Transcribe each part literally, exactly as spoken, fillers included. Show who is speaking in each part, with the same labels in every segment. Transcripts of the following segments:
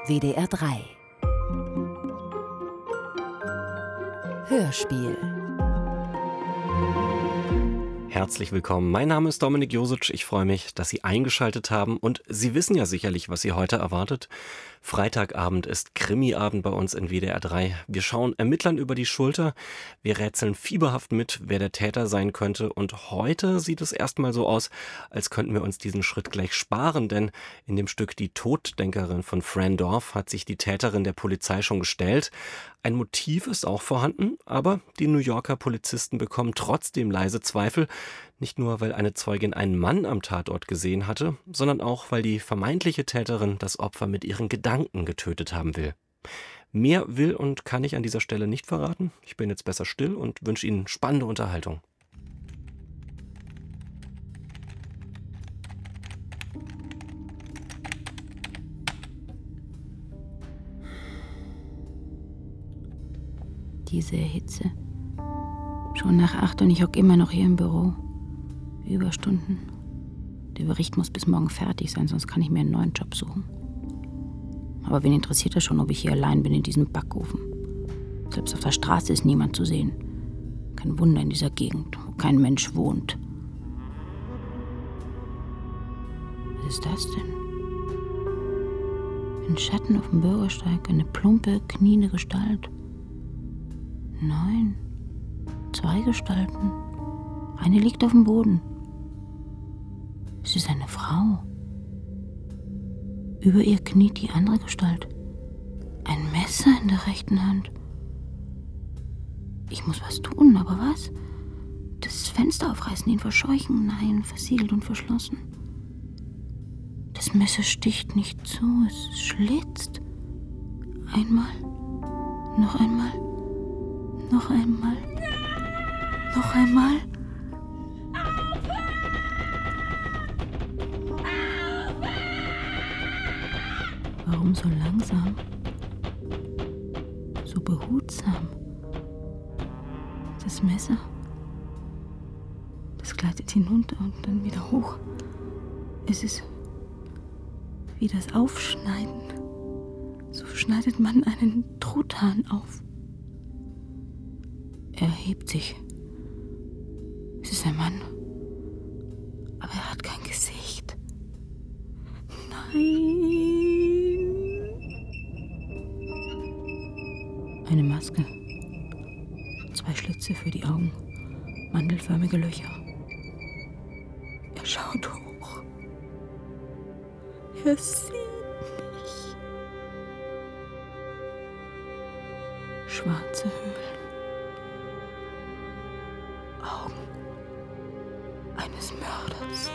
Speaker 1: W D R drei Hörspiel.
Speaker 2: Herzlich willkommen, mein Name ist Dominik Josic, ich freue mich, dass Sie eingeschaltet haben und Sie wissen ja sicherlich, was Sie heute erwartet. Freitagabend ist Krimiabend bei uns in W D R drei. Wir schauen Ermittlern über die Schulter, wir rätseln fieberhaft mit, wer der Täter sein könnte und heute sieht es erstmal so aus, als könnten wir uns diesen Schritt gleich sparen, denn in dem Stück Die Toddenkerin von Fran Dorf hat sich die Täterin der Polizei schon gestellt. Ein Motiv ist auch vorhanden, aber die New Yorker Polizisten bekommen trotzdem leise Zweifel. Nicht nur, weil eine Zeugin einen Mann am Tatort gesehen hatte, sondern auch, weil die vermeintliche Täterin das Opfer mit ihren Gedanken getötet haben will. Mehr will und kann ich an dieser Stelle nicht verraten. Ich bin jetzt besser still und wünsche Ihnen spannende Unterhaltung.
Speaker 3: Diese Hitze. Schon nach acht und ich hocke immer noch hier im Büro. Überstunden. Der Bericht muss bis morgen fertig sein, sonst kann ich mir einen neuen Job suchen. Aber wen interessiert das schon, ob ich hier allein bin in diesem Backofen? Selbst auf der Straße ist niemand zu sehen. Kein Wunder in dieser Gegend, wo kein Mensch wohnt. Was ist das denn? Ein Schatten auf dem Bürgersteig, eine plumpe, kniende Gestalt. Nein, zwei Gestalten. Eine liegt auf dem Boden. Es ist eine Frau. Über ihr kniet die andere Gestalt. Ein Messer in der rechten Hand. Ich muss was tun, aber was? Das Fenster aufreißen, ihn verscheuchen? Nein, versiegelt und verschlossen. Das Messer sticht nicht zu, es schlitzt. Einmal, noch einmal, noch einmal, noch einmal. Warum so langsam? So behutsam? Das Messer, das gleitet hinunter und dann wieder hoch. Es ist wie das Aufschneiden. So schneidet man einen Truthahn auf. Er hebt sich. Es ist ein Mann. Aber er hat kein Gesicht. Nein. Eine Maske. Zwei Schlitze für die Augen. Mandelförmige Löcher. Er schaut hoch. Er sieht mich. Schwarze Höhlen. Augen eines Mörders.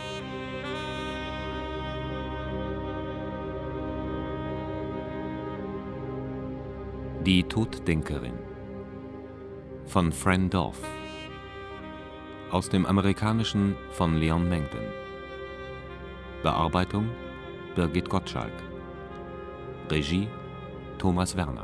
Speaker 4: Die Toddenkerin von Fran Dorf. Aus dem Amerikanischen von Leon Mengden. Bearbeitung Birgit Gottschalk. Regie Thomas Werner.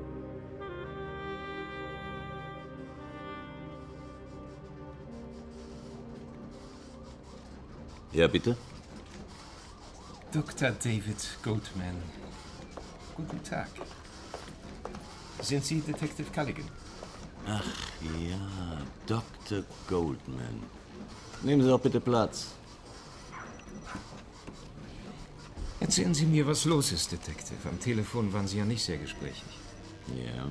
Speaker 5: Ja, bitte?
Speaker 6: Doktor David Goldman. Guten Tag. Sind Sie Detective Culligan?
Speaker 5: Ach ja, Doktor Goldman. Nehmen Sie doch bitte Platz.
Speaker 6: Erzählen Sie mir, was los ist, Detective. Am Telefon waren Sie ja nicht sehr gesprächig.
Speaker 5: Ja.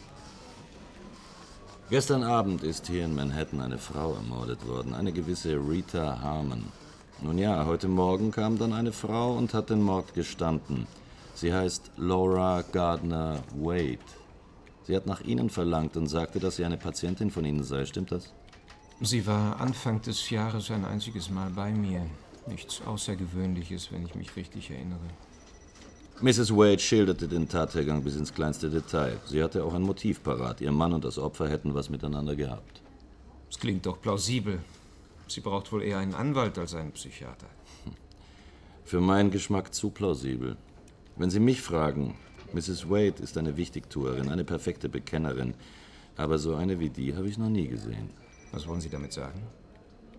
Speaker 5: Gestern Abend ist hier in Manhattan eine Frau ermordet worden, eine gewisse Rita Harmon. Nun ja, heute Morgen kam dann eine Frau und hat den Mord gestanden. Sie heißt Laura Gardner Wade. Sie hat nach Ihnen verlangt und sagte, dass sie eine Patientin von Ihnen sei. Stimmt das?
Speaker 6: Sie war Anfang des Jahres ein einziges Mal bei mir. Nichts Außergewöhnliches, wenn ich mich richtig erinnere.
Speaker 5: Misses Wade schilderte den Tathergang bis ins kleinste Detail. Sie hatte auch ein Motiv parat. Ihr Mann und das Opfer hätten was miteinander gehabt.
Speaker 6: Das klingt doch plausibel. Sie braucht wohl eher einen Anwalt als einen Psychiater.
Speaker 5: Für meinen Geschmack zu plausibel. Wenn Sie mich fragen, Misses Wade ist eine Wichtigtuerin, eine perfekte Bekennerin. Aber so eine wie die habe ich noch nie gesehen.
Speaker 6: Was wollen Sie damit sagen?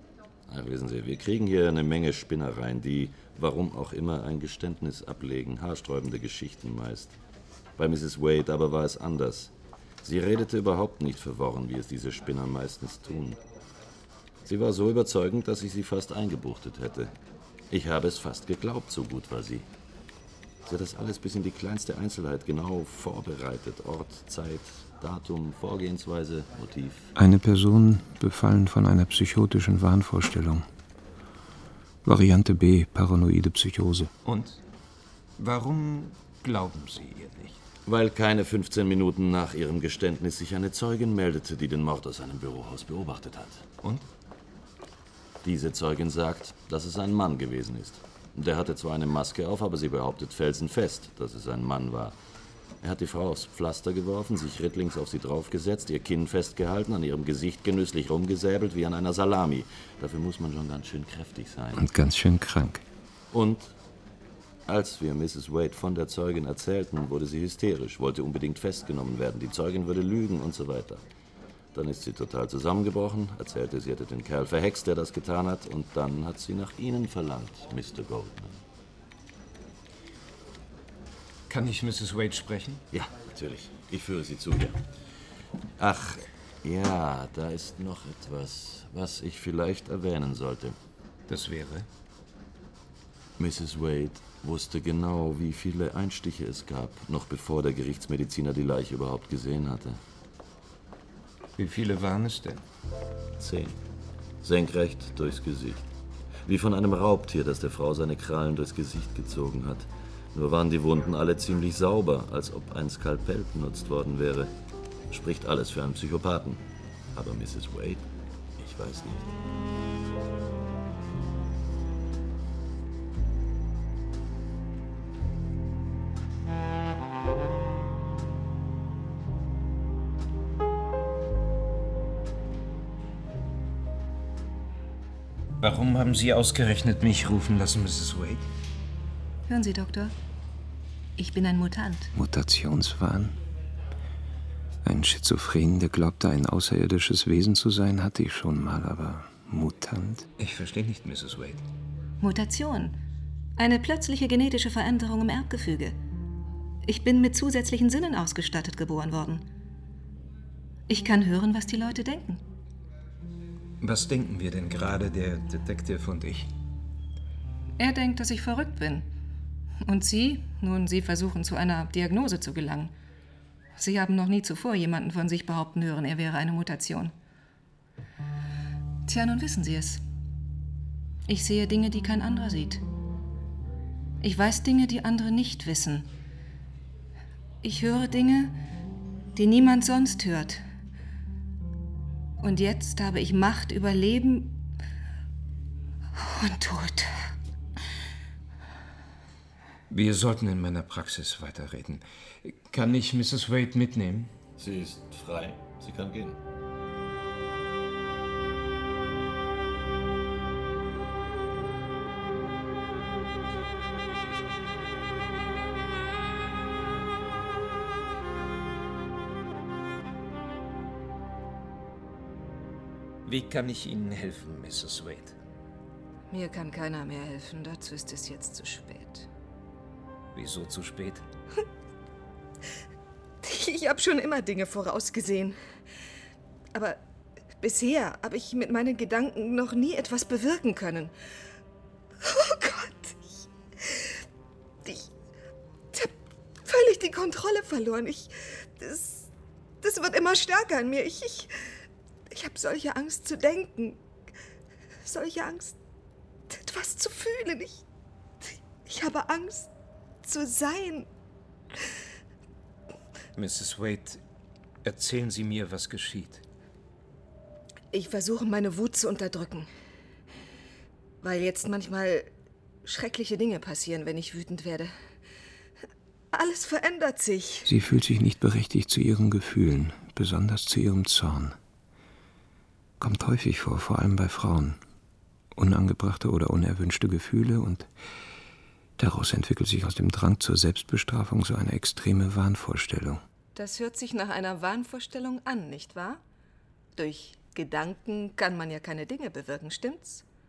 Speaker 5: Ach, wissen Sie, wir kriegen hier eine Menge Spinnereien, die, warum auch immer, ein Geständnis ablegen. Haarsträubende Geschichten meist. Bei Misses Wade aber war es anders. Sie redete überhaupt nicht verworren, wie es diese Spinner meistens tun. Sie war so überzeugend, dass ich sie fast eingebuchtet hätte. Ich habe es fast geglaubt, so gut war sie. Sie hat das alles bis in die kleinste Einzelheit genau vorbereitet. Ort, Zeit, Datum, Vorgehensweise, Motiv.
Speaker 6: Eine Person befallen von einer psychotischen Wahnvorstellung. Variante B, paranoide Psychose. Und? Warum glauben Sie ihr nicht?
Speaker 5: Weil keine fünfzehn Minuten nach ihrem Geständnis sich eine Zeugin meldete, die den Mord aus seinem Bürohaus beobachtet hat.
Speaker 6: Und?
Speaker 5: Diese Zeugin sagt, dass es ein Mann gewesen ist. Der hatte zwar eine Maske auf, aber sie behauptet felsenfest, dass es ein Mann war. Er hat die Frau aufs Pflaster geworfen, sich rittlings auf sie draufgesetzt, ihr Kinn festgehalten, an ihrem Gesicht genüsslich rumgesäbelt wie an einer Salami. Dafür muss man schon ganz schön kräftig sein.
Speaker 6: Und ganz schön krank.
Speaker 5: Und als wir Misses Wade von der Zeugin erzählten, wurde sie hysterisch, wollte unbedingt festgenommen werden, die Zeugin würde lügen und so weiter. Dann ist sie total zusammengebrochen, erzählte, sie hätte den Kerl verhext, der das getan hat, und dann hat sie nach Ihnen verlangt, Mister Goldman.
Speaker 6: Kann ich Misses Wade sprechen?
Speaker 5: Ja, natürlich. Ich führe Sie zu ihr. Ach, ja, da ist noch etwas, was ich vielleicht erwähnen sollte.
Speaker 6: Das wäre?
Speaker 5: Misses Wade wusste genau, wie viele Einstiche es gab, noch bevor der Gerichtsmediziner die Leiche überhaupt gesehen hatte.
Speaker 6: Wie viele waren es denn?
Speaker 5: Zehn. Senkrecht durchs Gesicht. Wie von einem Raubtier, das der Frau seine Krallen durchs Gesicht gezogen hat. Nur waren die Wunden alle ziemlich sauber, als ob ein Skalpell benutzt worden wäre. Spricht alles für einen Psychopathen. Aber Misses Wade? Ich weiß nicht.
Speaker 6: Warum haben Sie ausgerechnet mich rufen lassen, Misses Wade?
Speaker 1: Hören Sie, Doktor. Ich bin ein Mutant.
Speaker 6: Mutationswahn? Ein Schizophren, der glaubte, ein außerirdisches Wesen zu sein, hatte ich schon mal, aber Mutant? Ich verstehe nicht, Misses Wade.
Speaker 1: Mutation. Eine plötzliche genetische Veränderung im Erbgefüge. Ich bin mit zusätzlichen Sinnen ausgestattet geboren worden. Ich kann hören, was die Leute denken.
Speaker 6: Was denken wir denn gerade, der Detective und ich?
Speaker 1: Er denkt, dass ich verrückt bin. Und Sie? Nun, Sie versuchen, zu einer Diagnose zu gelangen. Sie haben noch nie zuvor jemanden von sich behaupten hören, er wäre eine Mutation. Tja, nun wissen Sie es. Ich sehe Dinge, die kein anderer sieht. Ich weiß Dinge, die andere nicht wissen. Ich höre Dinge, die niemand sonst hört. Und jetzt habe ich Macht über Leben und Tod.
Speaker 6: Wir sollten in meiner Praxis weiterreden. Kann ich Misses Wade mitnehmen?
Speaker 5: Sie ist frei. Sie kann gehen.
Speaker 6: Wie kann ich Ihnen helfen, Misses Wade?
Speaker 1: Mir kann keiner mehr helfen. Dazu ist es jetzt zu spät.
Speaker 6: Wieso zu spät?
Speaker 1: Ich habe schon immer Dinge vorausgesehen. Aber bisher habe ich mit meinen Gedanken noch nie etwas bewirken können. Oh Gott, ich, ich, ich habe völlig die Kontrolle verloren. Ich, das, das wird immer stärker in mir. Ich, ich, ich habe solche Angst zu denken, solche Angst, etwas zu fühlen. Ich, ich habe Angst zu sein.
Speaker 6: Misses Wade, erzählen Sie mir, was geschieht.
Speaker 1: Ich versuche, meine Wut zu unterdrücken. Weil jetzt manchmal schreckliche Dinge passieren, wenn ich wütend werde. Alles verändert sich.
Speaker 6: Sie fühlt sich nicht berechtigt zu ihren Gefühlen, besonders zu ihrem Zorn. Kommt häufig vor, vor allem bei Frauen. Unangebrachte oder unerwünschte Gefühle, und daraus entwickelt sich aus dem Drang zur Selbstbestrafung so eine extreme Wahnvorstellung.
Speaker 1: Das hört sich nach einer Wahnvorstellung an, nicht wahr? Durch Gedanken kann man ja keine Dinge bewirken, stimmt's?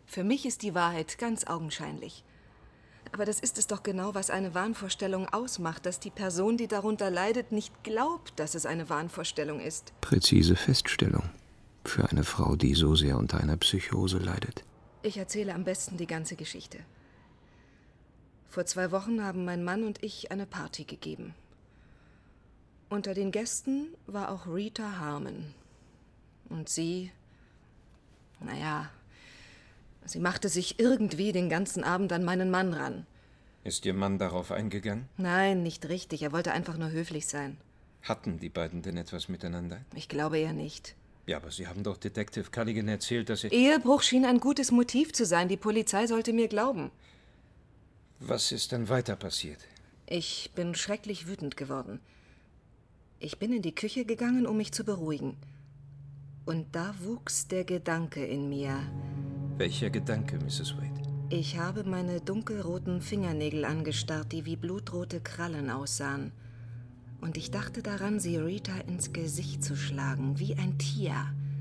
Speaker 1: Für mich ist die Wahrheit ganz augenscheinlich. Aber das ist es doch genau, was eine Wahnvorstellung ausmacht, dass die Person, die darunter leidet, nicht glaubt, dass es eine Wahnvorstellung ist.
Speaker 6: Präzise Feststellung für eine Frau, die so sehr unter einer Psychose leidet.
Speaker 1: Ich erzähle am besten die ganze Geschichte. Vor zwei Wochen haben mein Mann und ich eine Party gegeben. Unter den Gästen war auch Rita Harmon. Und sie, naja, sie machte sich irgendwie den ganzen Abend an meinen Mann ran.
Speaker 7: Ist Ihr Mann darauf eingegangen?
Speaker 1: Nein, nicht richtig. Er wollte einfach nur höflich sein.
Speaker 7: Hatten die beiden denn etwas miteinander?
Speaker 1: Ich glaube eher nicht.
Speaker 7: Ja, aber Sie haben doch Detective Culligan erzählt, dass Sie...
Speaker 1: Ehebruch schien ein gutes Motiv zu sein. Die Polizei sollte mir glauben.
Speaker 7: Was ist dann weiter passiert?
Speaker 1: Ich bin schrecklich wütend geworden. Ich bin in die Küche gegangen, um mich zu beruhigen. Und da wuchs der Gedanke in mir.
Speaker 7: Welcher Gedanke, Misses Wade?
Speaker 1: Ich habe meine dunkelroten Fingernägel angestarrt, die wie blutrote Krallen aussahen. Und ich dachte daran, sie Rita ins Gesicht zu schlagen, wie ein Tier.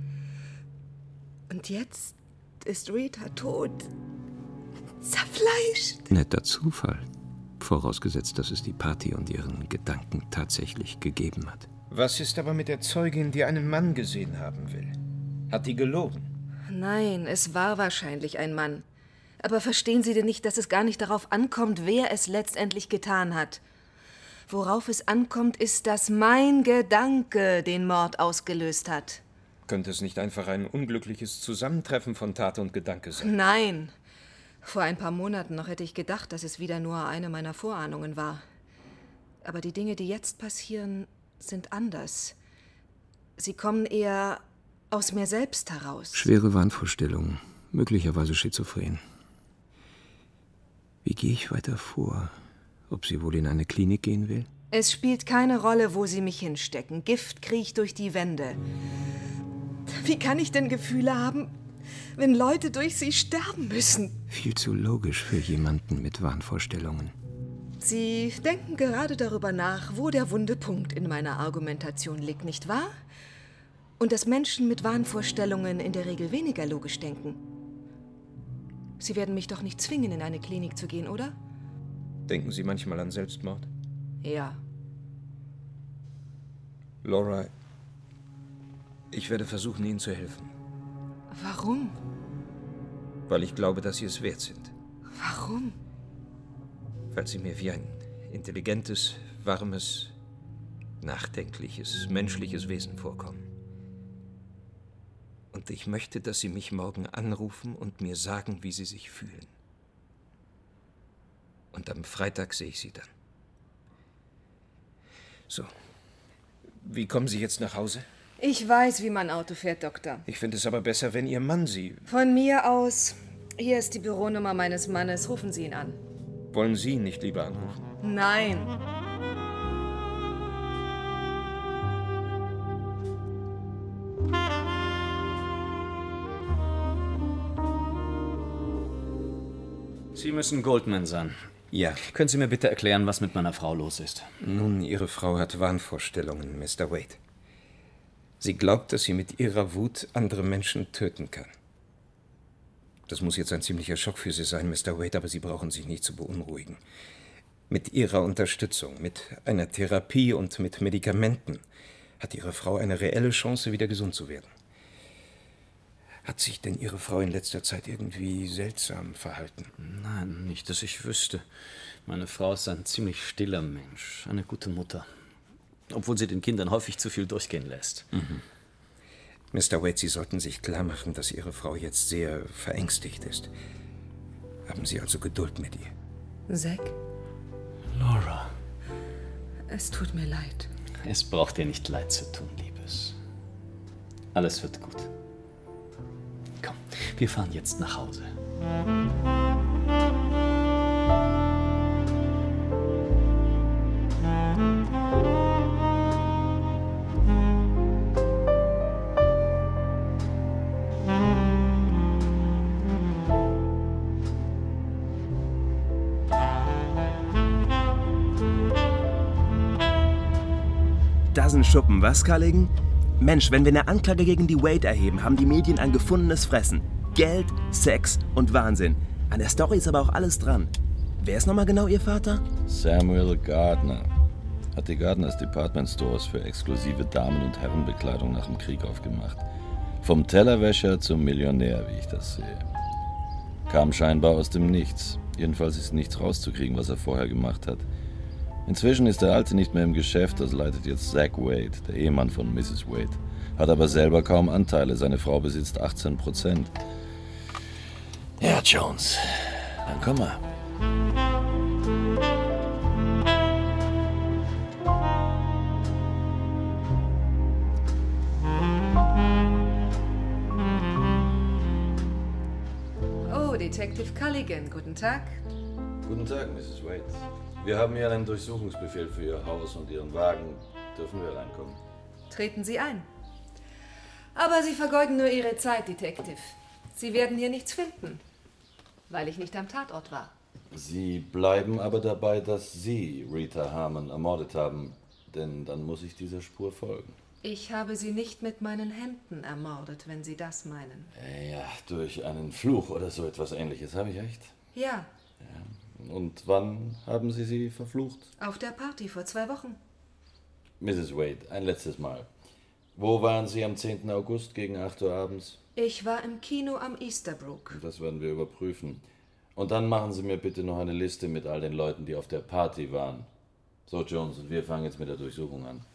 Speaker 1: Und jetzt ist Rita tot. Zerfleischt.
Speaker 6: Netter Zufall. Vorausgesetzt, dass es die Party und ihren Gedanken tatsächlich gegeben hat.
Speaker 7: Was ist aber mit der Zeugin, die einen Mann gesehen haben will? Hat die gelogen?
Speaker 1: Nein, es war wahrscheinlich ein Mann. Aber verstehen Sie denn nicht, dass es gar nicht darauf ankommt, wer es letztendlich getan hat? Worauf es ankommt, ist, dass mein Gedanke den Mord ausgelöst hat.
Speaker 7: Könnte es nicht einfach ein unglückliches Zusammentreffen von Tat und Gedanke sein?
Speaker 1: Nein. Vor ein paar Monaten noch hätte ich gedacht, dass es wieder nur eine meiner Vorahnungen war. Aber die Dinge, die jetzt passieren, sind anders. Sie kommen eher aus mir selbst heraus.
Speaker 6: Schwere Wahnvorstellungen, möglicherweise schizophren. Wie gehe ich weiter vor? Ob sie wohl in eine Klinik gehen will?
Speaker 1: Es spielt keine Rolle, wo sie mich hinstecken. Gift kriecht durch die Wände. Wie kann ich denn Gefühle haben, wenn Leute durch sie sterben müssen?
Speaker 6: Viel zu logisch für jemanden mit Wahnvorstellungen.
Speaker 1: Sie denken gerade darüber nach, wo der wunde Punkt in meiner Argumentation liegt, nicht wahr? Und dass Menschen mit Wahnvorstellungen in der Regel weniger logisch denken. Sie werden mich doch nicht zwingen, in eine Klinik zu gehen, oder?
Speaker 7: Denken Sie manchmal an Selbstmord?
Speaker 1: Ja.
Speaker 7: Laura, ich werde versuchen, Ihnen zu helfen.
Speaker 1: Warum?
Speaker 7: Weil ich glaube, dass Sie es wert sind.
Speaker 1: Warum?
Speaker 7: Weil Sie mir wie ein intelligentes, warmes, nachdenkliches, menschliches Wesen vorkommen. Und ich möchte, dass Sie mich morgen anrufen und mir sagen, wie Sie sich fühlen. Und am Freitag sehe ich Sie dann. So. Wie kommen Sie jetzt nach Hause?
Speaker 1: Ich weiß, wie man Auto fährt, Doktor.
Speaker 7: Ich finde es aber besser, wenn Ihr Mann Sie...
Speaker 1: Von mir aus. Hier ist die Büronummer meines Mannes. Rufen Sie ihn an.
Speaker 7: Wollen Sie ihn nicht lieber anrufen?
Speaker 1: Nein.
Speaker 2: Sie müssen Goldman sein.
Speaker 7: Ja.
Speaker 2: Können Sie mir bitte erklären, was mit meiner Frau los ist?
Speaker 7: Nun, Ihre Frau hat Wahnvorstellungen, Mister Wade. Sie glaubt, dass sie mit ihrer Wut andere Menschen töten kann. Das muss jetzt ein ziemlicher Schock für Sie sein, Mister Wade, aber Sie brauchen sich nicht zu beunruhigen. Mit Ihrer Unterstützung, mit einer Therapie und mit Medikamenten hat Ihre Frau eine reelle Chance, wieder gesund zu werden. Hat sich denn Ihre Frau in letzter Zeit irgendwie seltsam verhalten?
Speaker 2: Nein, nicht, dass ich wüsste. Meine Frau ist ein ziemlich stiller Mensch, eine gute Mutter. Obwohl sie den Kindern häufig zu viel durchgehen lässt.
Speaker 7: Mhm. Mister Wade, Sie sollten sich klar machen, dass Ihre Frau jetzt sehr verängstigt ist. Haben Sie also Geduld mit ihr.
Speaker 1: Zack?
Speaker 2: Laura.
Speaker 1: Es tut mir leid.
Speaker 2: Es braucht dir nicht leid zu tun, Liebes. Alles wird gut. Komm, wir fahren jetzt nach Hause.
Speaker 8: Das sind Schuppen, was, Culligan? Mensch, wenn wir eine Anklage gegen die Wade erheben, haben die Medien ein gefundenes Fressen. Geld, Sex und Wahnsinn. An der Story ist aber auch alles dran. Wer ist nochmal genau Ihr Vater?
Speaker 5: Samuel Gardner. Hat die Gardners Department Stores für exklusive Damen- und Herrenbekleidung nach dem Krieg aufgemacht. Vom Tellerwäscher zum Millionär, wie ich das sehe. Kam scheinbar aus dem Nichts. Jedenfalls ist nichts rauszukriegen, was er vorher gemacht hat. Inzwischen ist der Alte nicht mehr im Geschäft, das leitet jetzt Zach Wade, der Ehemann von Missus Wade. Hat aber selber kaum Anteile, seine Frau besitzt achtzehn Prozent. Ja, Jones, dann komm mal.
Speaker 1: Oh, Detective Culligan, guten Tag.
Speaker 5: Guten Tag, Missus Wade. Wir haben hier einen Durchsuchungsbefehl für Ihr Haus und Ihren Wagen. Dürfen wir reinkommen?
Speaker 1: Treten Sie ein. Aber Sie vergeuden nur Ihre Zeit, Detective. Sie werden hier nichts finden, weil ich nicht am Tatort war.
Speaker 5: Sie bleiben aber dabei, dass Sie Rita Harmon ermordet haben, denn dann muss ich dieser Spur folgen.
Speaker 1: Ich habe sie nicht mit meinen Händen ermordet, wenn Sie das meinen.
Speaker 5: Ja, durch einen Fluch oder so etwas Ähnliches, habe ich recht?
Speaker 1: Ja.
Speaker 5: Ja. Und wann haben Sie sie verflucht?
Speaker 1: Auf der Party vor zwei Wochen.
Speaker 5: Missus Wade, ein letztes Mal. Wo waren Sie am zehnten August gegen acht Uhr abends?
Speaker 1: Ich war im Kino am Easterbrook.
Speaker 5: Das werden wir überprüfen. Und dann machen Sie mir bitte noch eine Liste mit all den Leuten, die auf der Party waren. So, Jones, und wir fangen jetzt mit der Durchsuchung an.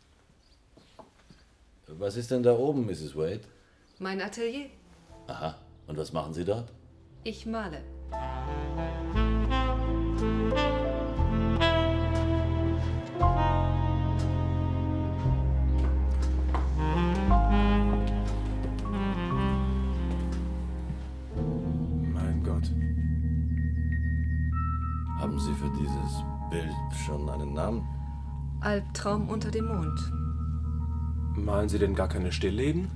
Speaker 5: Was ist denn da oben, Missus Wade?
Speaker 1: Mein Atelier.
Speaker 5: Aha. Und was machen Sie dort?
Speaker 1: Ich male.
Speaker 6: Mein Gott.
Speaker 5: Haben Sie für dieses Bild schon einen Namen?
Speaker 1: Albtraum unter dem Mond.
Speaker 6: Malen Sie denn gar keine Stillleben?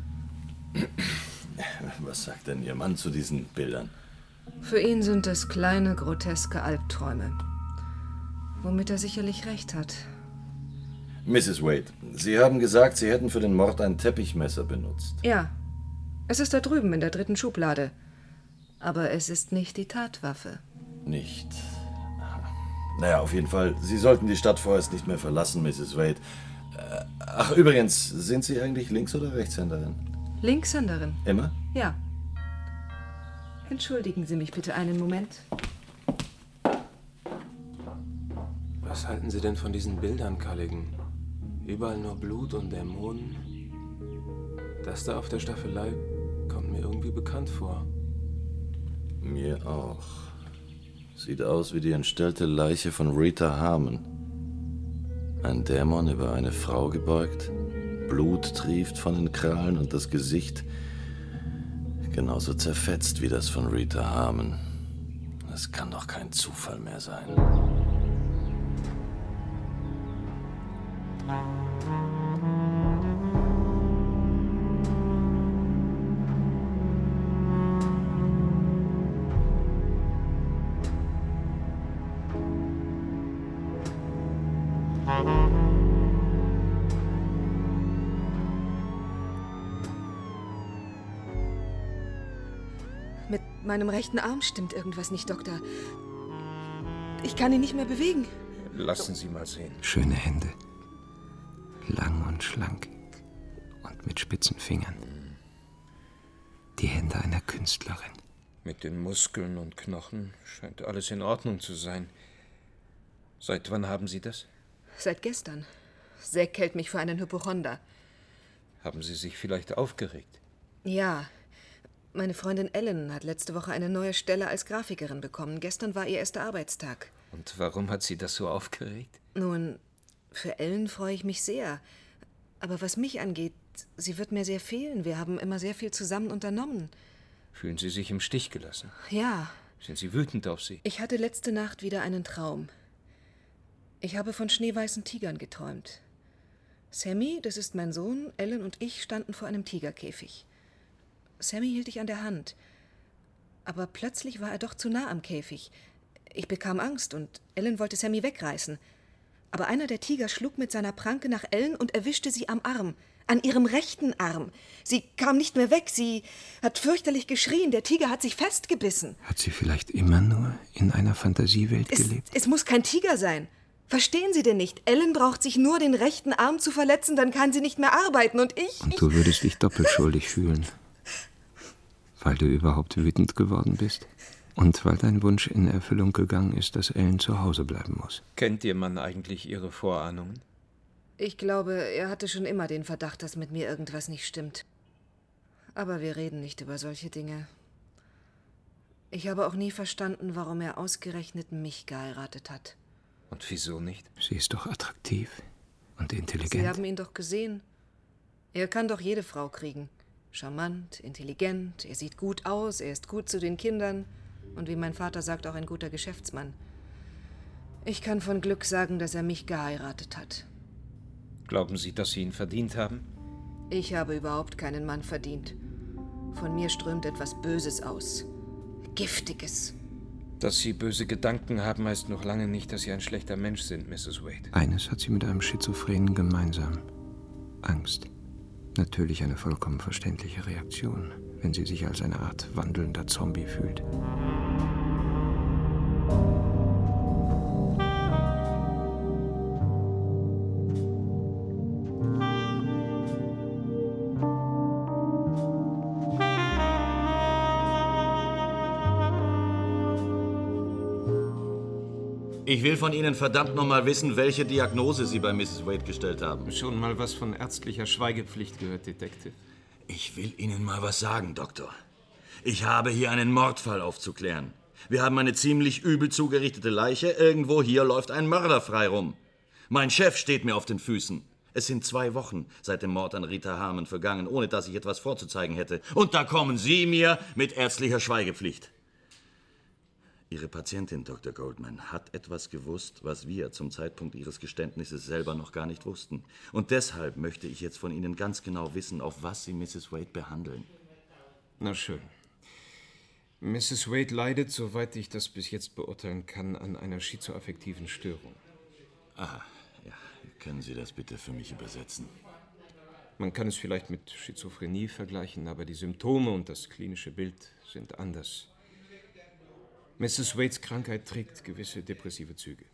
Speaker 5: Was sagt denn Ihr Mann zu diesen Bildern?
Speaker 1: Für ihn sind es kleine, groteske Albträume. Womit er sicherlich recht hat.
Speaker 5: Missus Wade, Sie haben gesagt, Sie hätten für den Mord ein Teppichmesser benutzt.
Speaker 1: Ja. Es ist da drüben in der dritten Schublade. Aber es ist nicht die Tatwaffe.
Speaker 5: Nicht. Naja, auf jeden Fall. Sie sollten die Stadt vorerst nicht mehr verlassen, Missus Wade. Äh, ach, übrigens, sind Sie eigentlich Links- oder Rechtshänderin?
Speaker 1: Linkshänderin?
Speaker 5: Immer?
Speaker 1: Ja. Entschuldigen Sie mich bitte einen Moment.
Speaker 6: Was halten Sie denn von diesen Bildern, Culligan? Überall nur Blut und Dämonen. Das da auf der Staffelei kommt mir irgendwie bekannt vor.
Speaker 5: Mir auch. Sieht aus wie die entstellte Leiche von Rita Harmon. Ein Dämon über eine Frau gebeugt, Blut trieft von den Krallen und das Gesicht genauso zerfetzt wie das von Rita Harmon. Das kann doch kein Zufall mehr sein.
Speaker 1: Mit meinem rechten Arm stimmt irgendwas nicht, Doktor. Ich kann ihn nicht mehr bewegen.
Speaker 7: Lassen Sie mal sehen.
Speaker 6: Schöne Hände. Lang und schlank. Und mit spitzen Fingern. Die Hände einer Künstlerin.
Speaker 7: Mit den Muskeln und Knochen scheint alles in Ordnung zu sein. Seit wann haben Sie das?
Speaker 1: Seit gestern. Zack hält mich für einen Hypochonder.
Speaker 7: Haben Sie sich vielleicht aufgeregt?
Speaker 1: Ja. Meine Freundin Ellen hat letzte Woche eine neue Stelle als Grafikerin bekommen. Gestern war ihr erster Arbeitstag.
Speaker 7: Und warum hat Sie das so aufgeregt?
Speaker 1: Nun, für Ellen freue ich mich sehr. Aber was mich angeht, sie wird mir sehr fehlen. Wir haben immer sehr viel zusammen unternommen.
Speaker 7: Fühlen Sie sich im Stich gelassen?
Speaker 1: Ja.
Speaker 7: Sind Sie wütend auf sie?
Speaker 1: Ich hatte letzte Nacht wieder einen Traum. Ich habe von schneeweißen Tigern geträumt. Sammy, das ist mein Sohn, Ellen und ich standen vor einem Tigerkäfig. Sammy hielt ich an der Hand. Aber plötzlich war er doch zu nah am Käfig. Ich bekam Angst und Ellen wollte Sammy wegreißen. Aber einer der Tiger schlug mit seiner Pranke nach Ellen und erwischte sie am Arm. An ihrem rechten Arm. Sie kam nicht mehr weg. Sie hat fürchterlich geschrien. Der Tiger hat sich festgebissen.
Speaker 6: Hat sie vielleicht immer nur in einer Fantasiewelt
Speaker 1: es,
Speaker 6: gelebt?
Speaker 1: Es muss kein Tiger sein. Verstehen Sie denn nicht? Ellen braucht sich nur den rechten Arm zu verletzen, dann kann sie nicht mehr arbeiten. Und ich...
Speaker 6: Und du würdest dich doppelt schuldig fühlen. Weil du überhaupt wütend geworden bist. Und weil dein Wunsch in Erfüllung gegangen ist, dass Ellen zu Hause bleiben muss.
Speaker 7: Kennt Ihr Mann eigentlich Ihre Vorahnungen?
Speaker 1: Ich glaube, er hatte schon immer den Verdacht, dass mit mir irgendwas nicht stimmt. Aber wir reden nicht über solche Dinge. Ich habe auch nie verstanden, warum er ausgerechnet mich geheiratet hat.
Speaker 7: Und wieso nicht?
Speaker 6: Sie ist doch attraktiv und intelligent.
Speaker 1: Sie haben ihn doch gesehen. Er kann doch jede Frau kriegen. Charmant, intelligent, er sieht gut aus, er ist gut zu den Kindern und wie mein Vater sagt, auch ein guter Geschäftsmann. Ich kann von Glück sagen, dass er mich geheiratet hat.
Speaker 7: Glauben Sie, dass Sie ihn verdient haben?
Speaker 1: Ich habe überhaupt keinen Mann verdient. Von mir strömt etwas Böses aus. Giftiges.
Speaker 7: Dass Sie böse Gedanken haben, heißt noch lange nicht, dass Sie ein schlechter Mensch sind, Misses Wade.
Speaker 6: Eines hat sie mit einem Schizophrenen gemeinsam. Angst. Natürlich eine vollkommen verständliche Reaktion, wenn sie sich als eine Art wandelnder Zombie fühlt.
Speaker 5: Ich will von Ihnen verdammt noch mal wissen, welche Diagnose Sie bei Misses Wade gestellt haben.
Speaker 7: Schon mal was von ärztlicher Schweigepflicht gehört, Detective?
Speaker 5: Ich will Ihnen mal was sagen, Doktor. Ich habe hier einen Mordfall aufzuklären. Wir haben eine ziemlich übel zugerichtete Leiche. Irgendwo hier läuft ein Mörder frei rum. Mein Chef steht mir auf den Füßen. Es sind zwei Wochen seit dem Mord an Rita Harmon vergangen, ohne dass ich etwas vorzuzeigen hätte. Und da kommen Sie mir mit ärztlicher Schweigepflicht. Ihre Patientin, Doktor Goldman, hat etwas gewusst, was wir zum Zeitpunkt ihres Geständnisses selber noch gar nicht wussten. Und deshalb möchte ich jetzt von Ihnen ganz genau wissen, auf was Sie Misses Wade behandeln.
Speaker 7: Na schön. Misses Wade leidet, soweit ich das bis jetzt beurteilen kann, an einer schizoaffektiven Störung.
Speaker 5: Aha, ja. Können Sie das bitte für mich übersetzen?
Speaker 7: Man kann es vielleicht mit Schizophrenie vergleichen, aber die Symptome und das klinische Bild sind anders. Misses Wades Krankheit trägt gewisse depressive Züge.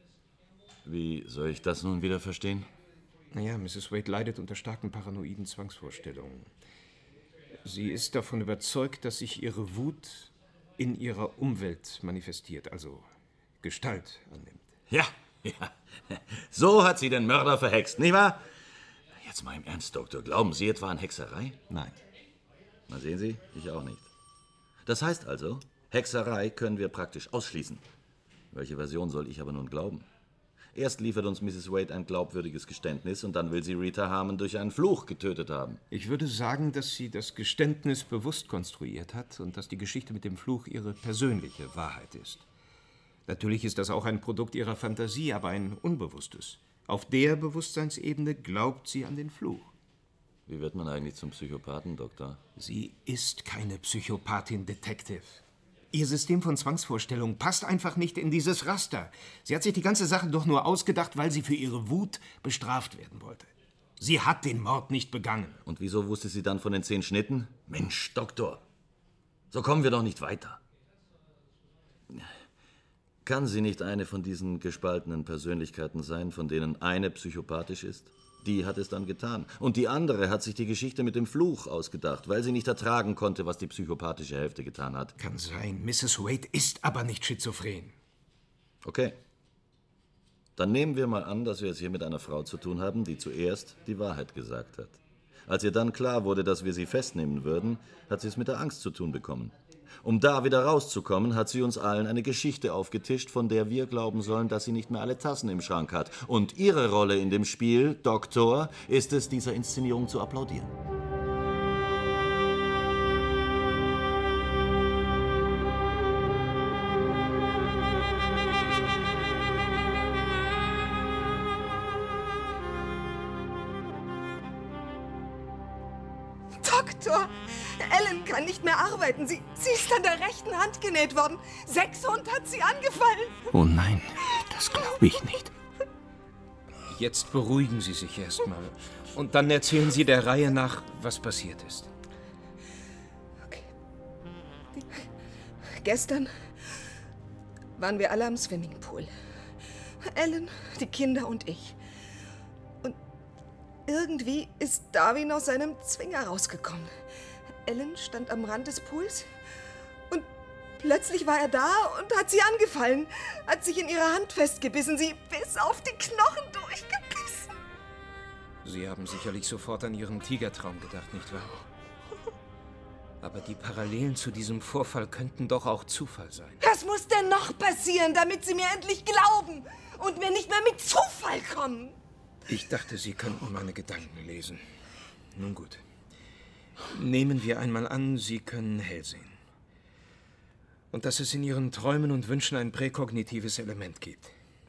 Speaker 5: Wie soll ich das nun wieder verstehen?
Speaker 7: Naja, Misses Wade leidet unter starken paranoiden Zwangsvorstellungen. Sie ist davon überzeugt, dass sich ihre Wut in ihrer Umwelt manifestiert, also Gestalt annimmt.
Speaker 5: Ja, ja. So hat sie den Mörder verhext, nicht wahr? Jetzt mal im Ernst, Doktor. Glauben Sie etwa an Hexerei?
Speaker 7: Nein.
Speaker 5: Na sehen Sie, ich auch nicht. Das heißt also, Hexerei können wir praktisch ausschließen. Welche Version soll ich aber nun glauben? Erst liefert uns Misses Wade ein glaubwürdiges Geständnis und dann will sie Rita Harmon durch einen Fluch getötet haben.
Speaker 7: Ich würde sagen, dass sie das Geständnis bewusst konstruiert hat und dass die Geschichte mit dem Fluch ihre persönliche Wahrheit ist. Natürlich ist das auch ein Produkt ihrer Fantasie, aber ein unbewusstes. Auf der Bewusstseinsebene glaubt sie an den Fluch.
Speaker 5: Wie wird man eigentlich zum Psychopathen, Doktor?
Speaker 7: Sie ist keine Psychopathin, Detective. Ihr System von Zwangsvorstellungen passt einfach nicht in dieses Raster. Sie hat sich die ganze Sache doch nur ausgedacht, weil sie für ihre Wut bestraft werden wollte. Sie hat den Mord nicht begangen.
Speaker 5: Und wieso wusste sie dann von den zehn Schnitten? Mensch, Doktor, so kommen wir doch nicht weiter. Kann sie nicht eine von diesen gespaltenen Persönlichkeiten sein, von denen eine psychopathisch ist? Die hat es dann getan. Und die andere hat sich die Geschichte mit dem Fluch ausgedacht, weil sie nicht ertragen konnte, was die psychopathische Hälfte getan hat.
Speaker 7: Kann sein. Misses Wade ist aber nicht schizophren.
Speaker 5: Okay. Dann nehmen wir mal an, dass wir es hier mit einer Frau zu tun haben, die zuerst die Wahrheit gesagt hat. Als ihr dann klar wurde, dass wir sie festnehmen würden, hat sie es mit der Angst zu tun bekommen. Um da wieder rauszukommen, hat sie uns allen eine Geschichte aufgetischt, von der wir glauben sollen, dass sie nicht mehr alle Tassen im Schrank hat. Und ihre Rolle in dem Spiel, Doktor, ist es, dieser Inszenierung zu applaudieren.
Speaker 1: Doktor, Ellen kann nicht mehr arbeiten. Sie, sie ist an der rechten Hand genäht worden. Sechs Hund hat sie angefallen.
Speaker 6: Oh nein, das glaube ich nicht.
Speaker 7: Jetzt beruhigen Sie sich erstmal. Und dann erzählen Sie der Reihe nach, was passiert ist.
Speaker 1: Okay. Gestern waren wir alle am Swimmingpool. Ellen, die Kinder und ich. Und irgendwie ist Darwin aus seinem Zwinger rausgekommen. Ellen stand am Rand des Pools und plötzlich war er da und hat sie angefallen, hat sich in ihre Hand festgebissen, sie bis auf die Knochen durchgebissen.
Speaker 7: Sie haben sicherlich sofort an Ihren Tigertraum gedacht, nicht wahr? Aber die Parallelen zu diesem Vorfall könnten doch auch Zufall sein.
Speaker 1: Was muss denn noch passieren, damit Sie mir endlich glauben und mir nicht mehr mit Zufall kommen?
Speaker 7: Ich dachte, Sie könnten meine Gedanken lesen. Nun gut. Nehmen wir einmal an, Sie können hell sehen. Und dass es in Ihren Träumen und Wünschen ein präkognitives Element gibt.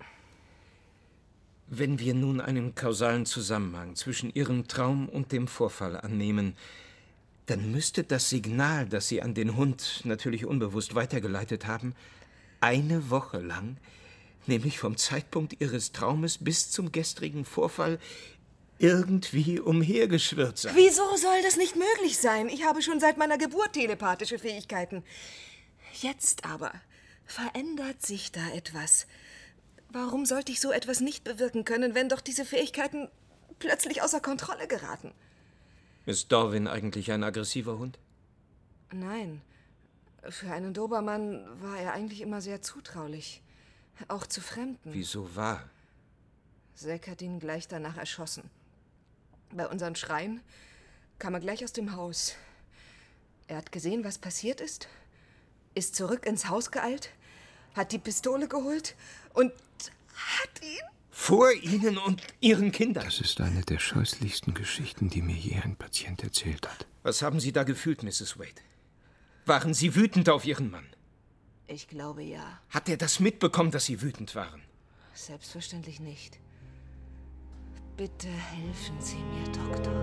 Speaker 7: Wenn wir nun einen kausalen Zusammenhang zwischen Ihrem Traum und dem Vorfall annehmen, dann müsste das Signal, das Sie an den Hund natürlich unbewusst weitergeleitet haben, eine Woche lang, nämlich vom Zeitpunkt Ihres Traumes bis zum gestrigen Vorfall, irgendwie umhergeschwirrt sein.
Speaker 1: Wieso soll das nicht möglich sein? Ich habe schon seit meiner Geburt telepathische Fähigkeiten. Jetzt aber verändert sich da etwas. Warum sollte ich so etwas nicht bewirken können, wenn doch diese Fähigkeiten plötzlich außer Kontrolle geraten?
Speaker 7: Ist Darwin eigentlich ein aggressiver Hund?
Speaker 1: Nein. Für einen Dobermann war er eigentlich immer sehr zutraulich. Auch zu Fremden.
Speaker 7: Wieso war?
Speaker 1: Zack hat ihn gleich danach erschossen. Bei unseren Schreien kam er gleich aus dem Haus. Er hat gesehen, was passiert ist, ist zurück ins Haus geeilt, hat die Pistole geholt und hat ihn...
Speaker 7: Vor Ihnen und Ihren Kindern?
Speaker 6: Das ist eine der scheußlichsten Geschichten, die mir je ein Patient erzählt hat.
Speaker 7: Was haben Sie da gefühlt, Misses Wade? Waren Sie wütend auf Ihren Mann?
Speaker 1: Ich glaube, ja.
Speaker 7: Hat er das mitbekommen, dass Sie wütend waren?
Speaker 1: Selbstverständlich nicht. Bitte helfen Sie mir, Doktor.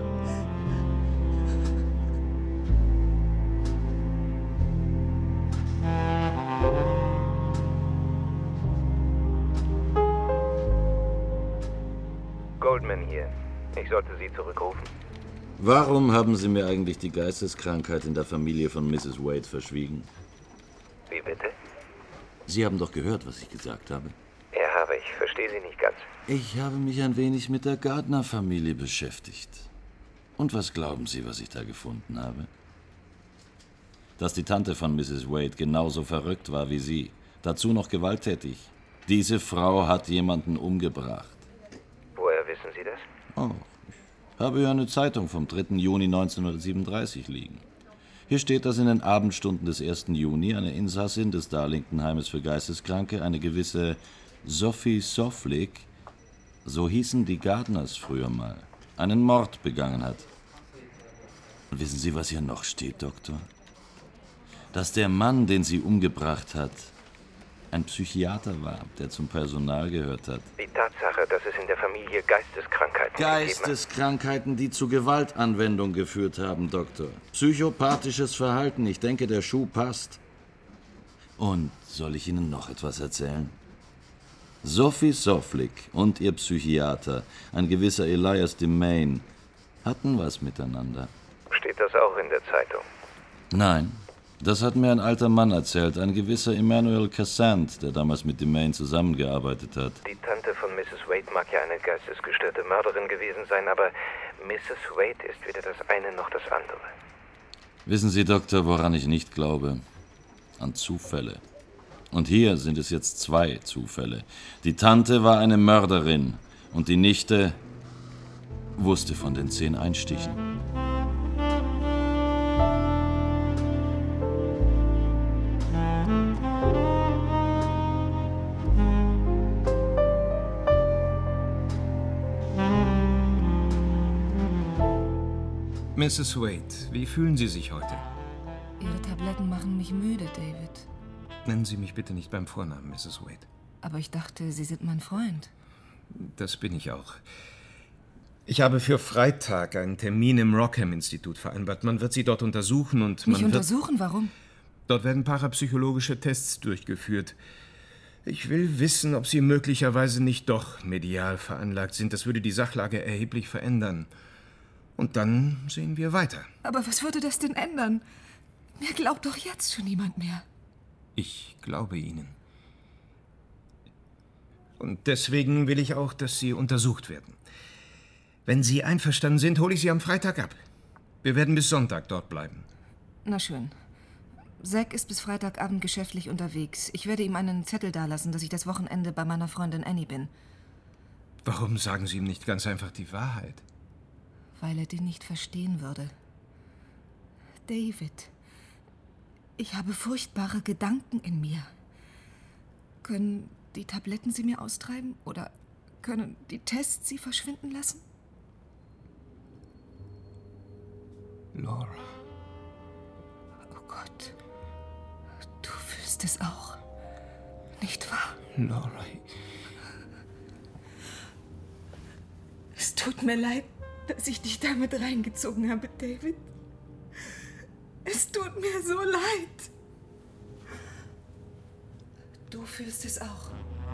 Speaker 9: Goldman hier. Ich sollte Sie zurückrufen.
Speaker 5: Warum haben Sie mir eigentlich die Geisteskrankheit in der Familie von Misses Wade verschwiegen?
Speaker 9: Wie bitte?
Speaker 5: Sie haben doch gehört, was ich gesagt habe.
Speaker 9: Ja, habe ich. Verstehe Sie nicht ganz.
Speaker 5: Ich habe mich ein wenig mit der Gardner-Familie beschäftigt. Und was glauben Sie, was ich da gefunden habe? Dass die Tante von Misses Wade genauso verrückt war wie Sie. Dazu noch gewalttätig. Diese Frau hat jemanden umgebracht.
Speaker 9: Woher wissen Sie das?
Speaker 5: Oh, ich habe ja eine Zeitung vom dritten Juni neunzehnhundertsiebenunddreißig liegen. Hier steht, dass in den Abendstunden des ersten Juni eine Insassin des Darlington-Heimes für Geisteskranke, eine gewisse Sophie Soflick, so hießen die Gardners früher mal, einen Mord begangen hat. Und wissen Sie, was hier noch steht, Doktor? Dass der Mann, den sie umgebracht hat, ein Psychiater war, der zum Personal gehört hat.
Speaker 9: Die Tatsache, dass es in der Familie Geisteskrankheiten gegeben hat.
Speaker 5: Geisteskrankheiten, die zu Gewaltanwendung geführt haben, Doktor. Psychopathisches Verhalten, ich denke, der Schuh passt. Und soll ich Ihnen noch etwas erzählen? Sophie Soflick und ihr Psychiater, ein gewisser Elias DeMaine, hatten was miteinander.
Speaker 9: Steht das auch in der Zeitung?
Speaker 5: Nein. Das hat mir ein alter Mann erzählt, ein gewisser Emmanuel Cassant, der damals mit DeMaine zusammengearbeitet hat.
Speaker 9: Die Tante von Misses Wade mag ja eine geistesgestörte Mörderin gewesen sein, aber Misses Wade ist weder das eine noch das andere.
Speaker 5: Wissen Sie, Doktor, woran ich nicht glaube? An Zufälle. Und hier sind es jetzt zwei Zufälle. Die Tante war eine Mörderin und die Nichte wusste von den zehn Einstichen.
Speaker 7: Misses Wade, wie fühlen Sie sich heute?
Speaker 1: Ihre Tabletten machen mich müde, David.
Speaker 7: Nennen Sie mich bitte nicht beim Vornamen, Misses Wade.
Speaker 1: Aber ich dachte, Sie sind mein Freund.
Speaker 7: Das bin ich auch. Ich habe für Freitag einen Termin im Rockham-Institut vereinbart. Man wird Sie dort untersuchen und man
Speaker 1: Mich
Speaker 7: wird...
Speaker 1: untersuchen? Warum?
Speaker 7: Dort werden parapsychologische Tests durchgeführt. Ich will wissen, ob Sie möglicherweise nicht doch medial veranlagt sind. Das würde die Sachlage erheblich verändern. Und dann sehen wir weiter.
Speaker 1: Aber was würde das denn ändern? Mir glaubt doch jetzt schon niemand mehr.
Speaker 7: Ich glaube Ihnen. Und deswegen will ich auch, dass Sie untersucht werden. Wenn Sie einverstanden sind, hole ich Sie am Freitag ab. Wir werden bis Sonntag dort bleiben.
Speaker 1: Na schön. Zack ist bis Freitagabend geschäftlich unterwegs. Ich werde ihm einen Zettel dalassen, dass ich das Wochenende bei meiner Freundin Annie bin.
Speaker 7: Warum sagen Sie ihm nicht ganz einfach die Wahrheit?
Speaker 1: Weil er den nicht verstehen würde. David, ich habe furchtbare Gedanken in mir. Können die Tabletten sie mir austreiben? Oder können die Tests sie verschwinden lassen?
Speaker 7: Laura.
Speaker 1: Oh Gott. Du fühlst es auch. Nicht wahr?
Speaker 7: Laura.
Speaker 1: Es tut mir leid, dass ich dich damit reingezogen habe, David. Es tut mir so leid. Du fühlst es auch.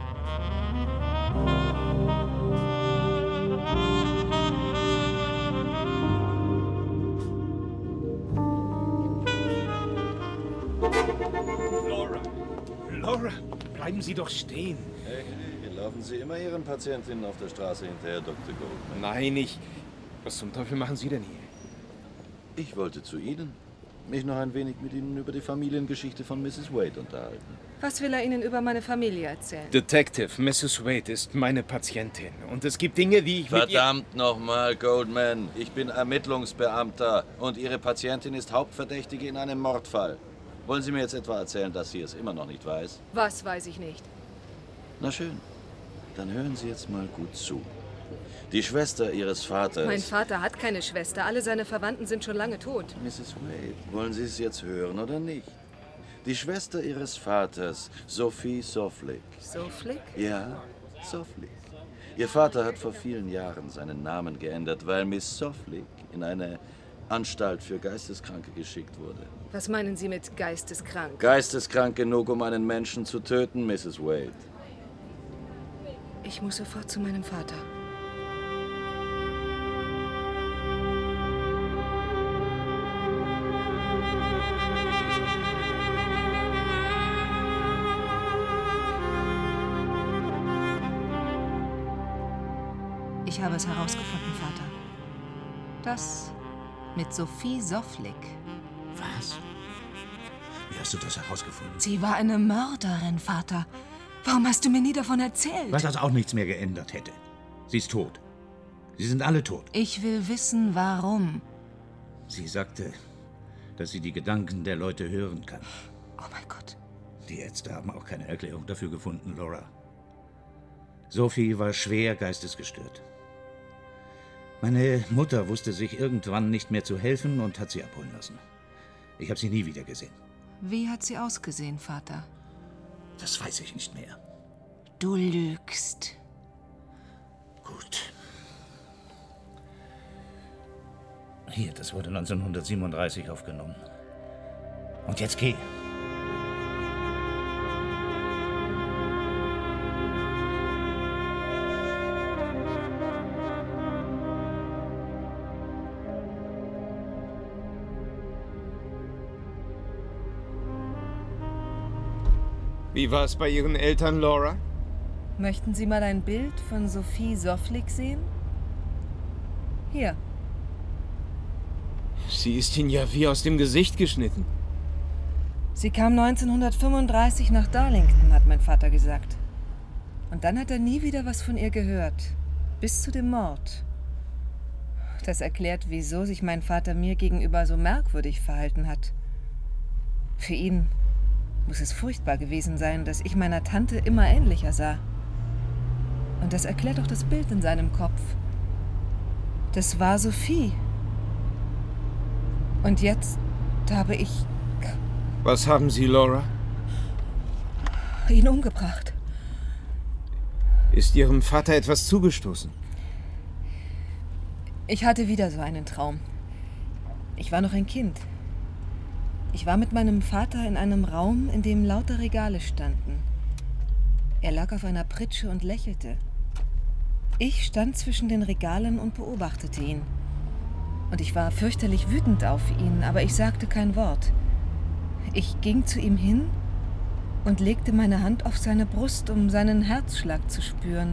Speaker 7: Laura. Laura, bleiben Sie doch stehen.
Speaker 5: Hey, hey, laufen Sie immer Ihren Patientinnen auf der Straße hinterher, Doktor Goldman?
Speaker 7: Nein, ich... Was zum Teufel machen Sie denn hier?
Speaker 5: Ich wollte zu Ihnen. Mich noch ein wenig mit Ihnen über die Familiengeschichte von Missus Wade unterhalten.
Speaker 1: Was will er Ihnen über meine Familie erzählen?
Speaker 7: Detective, Missus Wade ist meine Patientin. Und es gibt Dinge, die ich
Speaker 5: Verdammt nochmal, Goldman. Ich bin Ermittlungsbeamter und Ihre Patientin ist Hauptverdächtige in einem Mordfall. Wollen Sie mir jetzt etwa erzählen, dass sie es immer noch nicht weiß?
Speaker 1: Was weiß ich nicht?
Speaker 5: Na schön. Dann hören Sie jetzt mal gut zu. Die Schwester Ihres Vaters...
Speaker 1: Mein Vater hat keine Schwester. Alle seine Verwandten sind schon lange tot.
Speaker 5: Missus Wade, wollen Sie es jetzt hören oder nicht? Die Schwester Ihres Vaters, Sophie Soflick.
Speaker 1: Soflick?
Speaker 5: Ja, Soflick. Ihr Vater hat vor vielen Jahren seinen Namen geändert, weil Miss Soflick in eine Anstalt für Geisteskranke geschickt wurde.
Speaker 1: Was meinen Sie mit geisteskrank?
Speaker 5: Geisteskrank genug, um einen Menschen zu töten, Missus Wade.
Speaker 1: Ich muss sofort zu meinem Vater. Ich habe es herausgefunden, Vater. Das mit Sophie Soflick.
Speaker 10: Was? Wie hast du das herausgefunden?
Speaker 1: Sie war eine Mörderin, Vater. Warum hast du mir nie davon erzählt?
Speaker 10: Was das auch nichts mehr geändert hätte. Sie ist tot. Sie sind alle tot.
Speaker 1: Ich will wissen, warum.
Speaker 10: Sie sagte, dass sie die Gedanken der Leute hören kann.
Speaker 1: Oh mein Gott.
Speaker 10: Die Ärzte haben auch keine Erklärung dafür gefunden, Laura. Sophie war schwer geistesgestört. Meine Mutter wusste sich irgendwann nicht mehr zu helfen und hat sie abholen lassen. Ich habe sie nie wieder gesehen.
Speaker 1: Wie hat sie ausgesehen, Vater?
Speaker 10: Das weiß ich nicht mehr.
Speaker 1: Du lügst.
Speaker 10: Gut. Hier, das wurde neunzehnhundertsiebenunddreißig aufgenommen. Und jetzt geh.
Speaker 7: Wie war es bei Ihren Eltern, Laura?
Speaker 1: Möchten Sie mal ein Bild von Sophie Soflick sehen? Hier.
Speaker 7: Sie ist Ihnen ja wie aus dem Gesicht geschnitten.
Speaker 1: Sie kam neunzehnhundertfünfunddreißig nach Darlington, hat mein Vater gesagt. Und dann hat er nie wieder was von ihr gehört. Bis zu dem Mord. Das erklärt, wieso sich mein Vater mir gegenüber so merkwürdig verhalten hat. Für ihn muss es furchtbar gewesen sein, dass ich meiner Tante immer ähnlicher sah. Und das erklärt auch das Bild in seinem Kopf. Das war Sophie. Und jetzt habe ich...
Speaker 7: Was haben Sie, Laura?
Speaker 1: ihn umgebracht.
Speaker 7: Ist Ihrem Vater etwas zugestoßen?
Speaker 1: Ich hatte wieder so einen Traum. Ich war noch ein Kind. Ich war mit meinem Vater in einem Raum, in dem lauter Regale standen.
Speaker 11: Er lag auf einer Pritsche und lächelte. Ich stand zwischen den Regalen und beobachtete ihn. Und ich war fürchterlich wütend auf ihn, aber ich sagte kein Wort. Ich ging zu ihm hin und legte meine Hand auf seine Brust, um seinen Herzschlag zu spüren.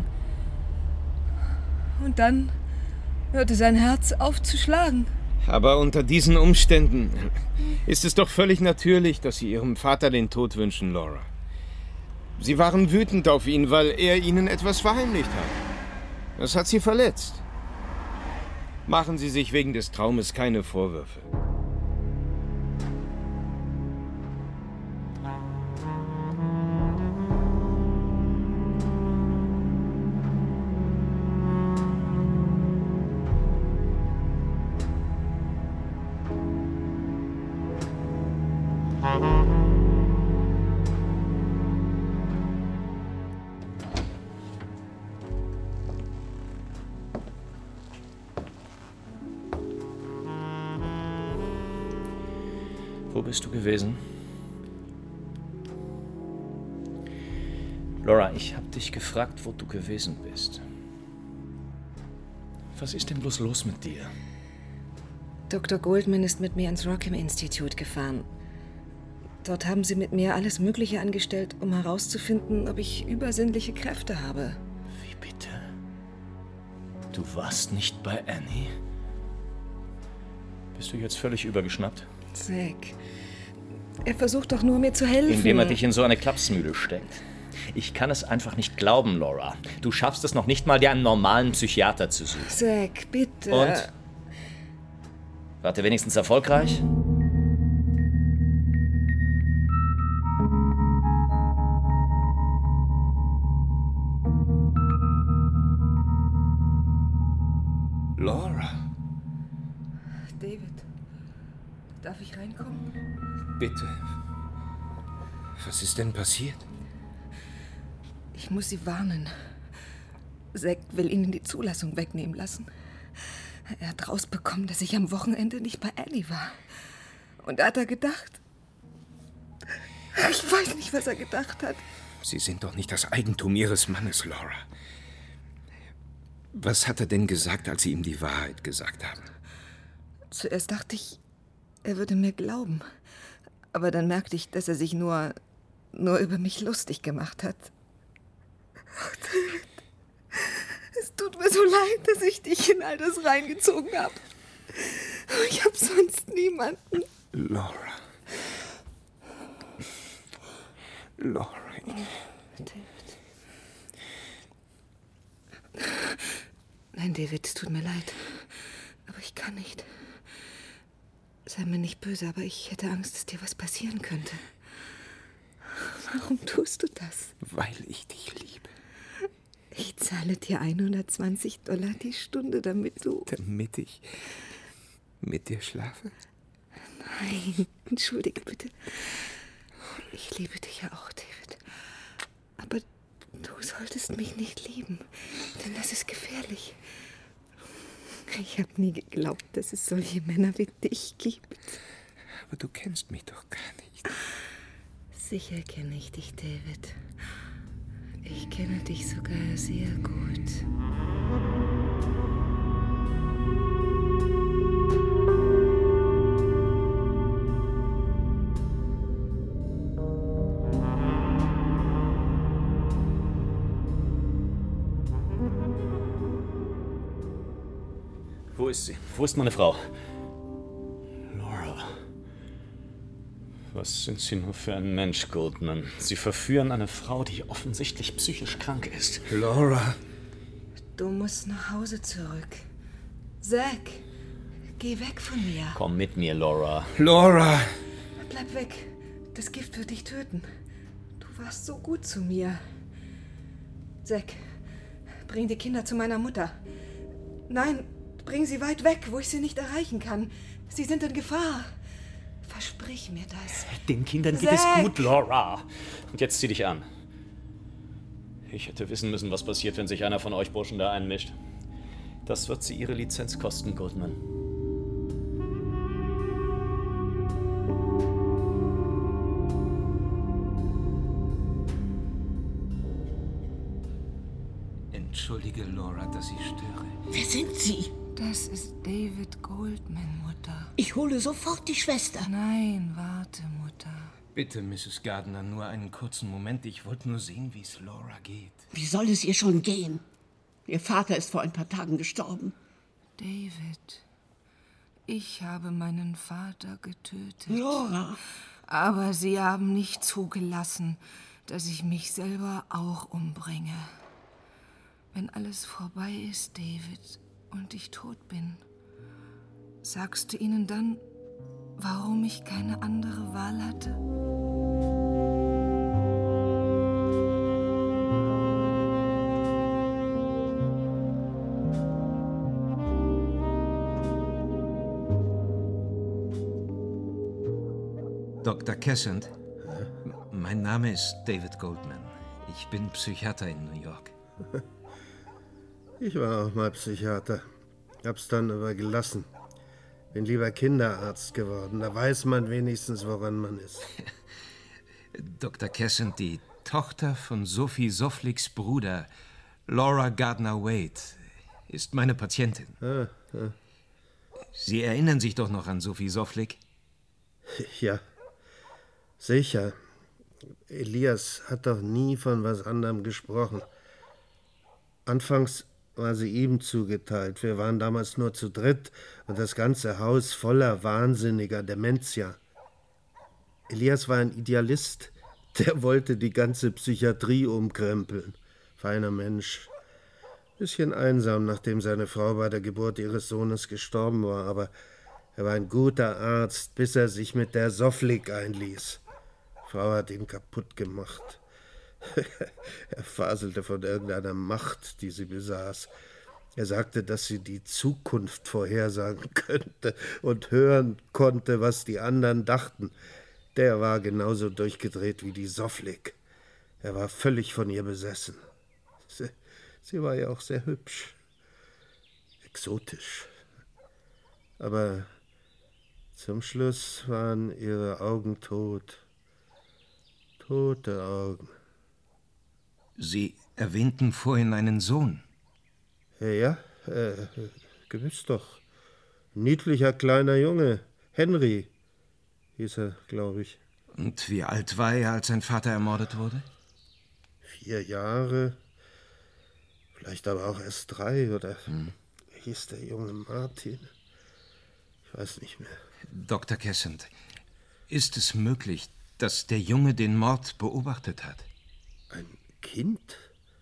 Speaker 11: Und dann hörte sein Herz auf zu schlagen.
Speaker 7: Aber unter diesen Umständen ist es doch völlig natürlich, dass Sie Ihrem Vater den Tod wünschen, Laura. Sie waren wütend auf ihn, weil er Ihnen etwas verheimlicht hat. Das hat Sie verletzt. Machen Sie sich wegen des Traumes keine Vorwürfe.
Speaker 12: Wo bist du gewesen? Laura, ich habe dich gefragt, wo du gewesen bist. Was ist denn bloß los mit dir?
Speaker 1: Doktor Goldman ist mit mir ins Rockham Institute gefahren. Dort haben sie mit mir alles Mögliche angestellt, um herauszufinden, ob ich übersinnliche Kräfte habe.
Speaker 12: Wie bitte? Du warst nicht bei Annie? Bist du jetzt völlig übergeschnappt?
Speaker 1: Zack, er versucht doch nur, mir zu helfen.
Speaker 12: Indem er dich in so eine Klapsmühle steckt. Ich kann es einfach nicht glauben, Laura. Du schaffst es noch nicht mal, dir einen normalen Psychiater zu suchen.
Speaker 1: Zack, bitte.
Speaker 12: Und? Wart ihr wenigstens erfolgreich?
Speaker 7: Laura.
Speaker 1: David, darf ich reinkommen?
Speaker 7: Bitte. Was ist denn passiert?
Speaker 1: Ich muss Sie warnen. Zack will Ihnen die Zulassung wegnehmen lassen. Er hat rausbekommen, dass ich am Wochenende nicht bei Annie war. Und da hat er gedacht... Ich weiß nicht, was er gedacht hat.
Speaker 7: Sie sind doch nicht das Eigentum Ihres Mannes, Laura. Was hat er denn gesagt, als Sie ihm die Wahrheit gesagt haben?
Speaker 1: Zuerst dachte ich, er würde mir glauben. Aber dann merkte ich, dass er sich nur, nur über mich lustig gemacht hat. Oh, David, es tut mir so leid, dass ich dich in all das reingezogen habe. Ich habe sonst niemanden.
Speaker 7: Laura. Laura.
Speaker 1: David. Nein, David, es tut mir leid. Aber ich kann nicht. Sei mir nicht böse, aber ich hätte Angst, dass dir was passieren könnte. Warum tust du das?
Speaker 7: Weil ich dich liebe.
Speaker 1: Ich zahle dir hundertzwanzig Dollar die Stunde, damit du...
Speaker 7: Damit ich mit dir schlafe?
Speaker 1: Nein, entschuldige bitte. Ich liebe dich ja auch, David. Aber du solltest mich nicht lieben, denn das ist gefährlich. Ich habe nie geglaubt, dass es solche Männer wie dich gibt.
Speaker 7: Aber du kennst mich doch gar nicht.
Speaker 1: Sicher kenne ich dich, David. Ich kenne dich sogar sehr gut.
Speaker 12: Wo ist sie? Wo ist meine Frau? Laura. Was sind Sie nur für ein Mensch, Goldman? Sie verführen eine Frau, die offensichtlich psychisch krank ist.
Speaker 7: Laura.
Speaker 1: Du musst nach Hause zurück. Zack, geh weg von mir.
Speaker 12: Komm mit mir, Laura.
Speaker 7: Laura.
Speaker 1: Bleib weg. Das Gift wird dich töten. Du warst so gut zu mir. Zack, bring die Kinder zu meiner Mutter. Nein, bring sie weit weg, wo ich sie nicht erreichen kann. Sie sind in Gefahr. Versprich mir das.
Speaker 12: Den Kindern geht
Speaker 1: Zack.
Speaker 12: es gut, Laura. Und jetzt zieh dich an. Ich hätte wissen müssen, was passiert, wenn sich einer von euch Burschen da einmischt. Das wird sie ihre Lizenz kosten, Goldman.
Speaker 7: Entschuldige, Laura, dass ich störe.
Speaker 13: Wer sind Sie?
Speaker 11: Das ist David Goldman, Mutter.
Speaker 13: Ich hole sofort die Schwester.
Speaker 11: Nein, warte, Mutter.
Speaker 7: Bitte, Misses Gardner, nur einen kurzen Moment. Ich wollte nur sehen, wie es Laura geht.
Speaker 13: Wie soll es ihr schon gehen? Ihr Vater ist vor ein paar Tagen gestorben.
Speaker 11: David, ich habe meinen Vater getötet.
Speaker 13: Laura!
Speaker 11: Aber Sie haben nicht zugelassen, dass ich mich selber auch umbringe. Wenn alles vorbei ist, David, und ich tot bin, sagst du ihnen dann, warum ich keine andere Wahl hatte?
Speaker 7: Doktor Cassant, mein Name ist David Goldman. Ich bin Psychiater in New York.
Speaker 14: Ich war auch mal Psychiater. Hab's dann aber gelassen. Bin lieber Kinderarzt geworden. Da weiß man wenigstens, woran man ist.
Speaker 7: Doktor Cassant, die Tochter von Sophie Soflicks Bruder, Laura Gardner Wade, ist meine Patientin.
Speaker 14: Ah, ah.
Speaker 7: Sie erinnern sich doch noch an Sophie Soflick?
Speaker 14: Ja, sicher. Elias hat doch nie von was anderem gesprochen. Anfangs war sie ihm zugeteilt. Wir waren damals nur zu dritt und das ganze Haus voller wahnsinniger Dementia. Elias war ein Idealist. Der wollte die ganze Psychiatrie umkrempeln. Feiner Mensch. Bisschen einsam, nachdem seine Frau bei der Geburt ihres Sohnes gestorben war, aber er war ein guter Arzt, bis er sich mit der Soflick einließ. Die Frau hat ihn kaputt gemacht. Er faselte von irgendeiner Macht, die sie besaß. Er sagte, dass sie die Zukunft vorhersagen könnte und hören konnte, was die anderen dachten. Der war genauso durchgedreht wie die Soflick. Er war völlig von ihr besessen. Sie, sie war ja auch sehr hübsch. Exotisch. Aber zum Schluss waren ihre Augen tot. Tote Augen.
Speaker 7: Sie erwähnten vorhin einen Sohn.
Speaker 14: Ja, äh, gewiss doch. Niedlicher kleiner Junge. Henry hieß er, glaube ich.
Speaker 7: Und wie alt war er, als sein Vater ermordet wurde?
Speaker 14: Vier Jahre. Vielleicht aber auch erst drei, oder
Speaker 7: hm.
Speaker 14: hieß der junge Martin? Ich weiß nicht mehr.
Speaker 7: Doktor Cassant, ist es möglich, dass der Junge den Mord beobachtet hat?
Speaker 14: Ein Kind?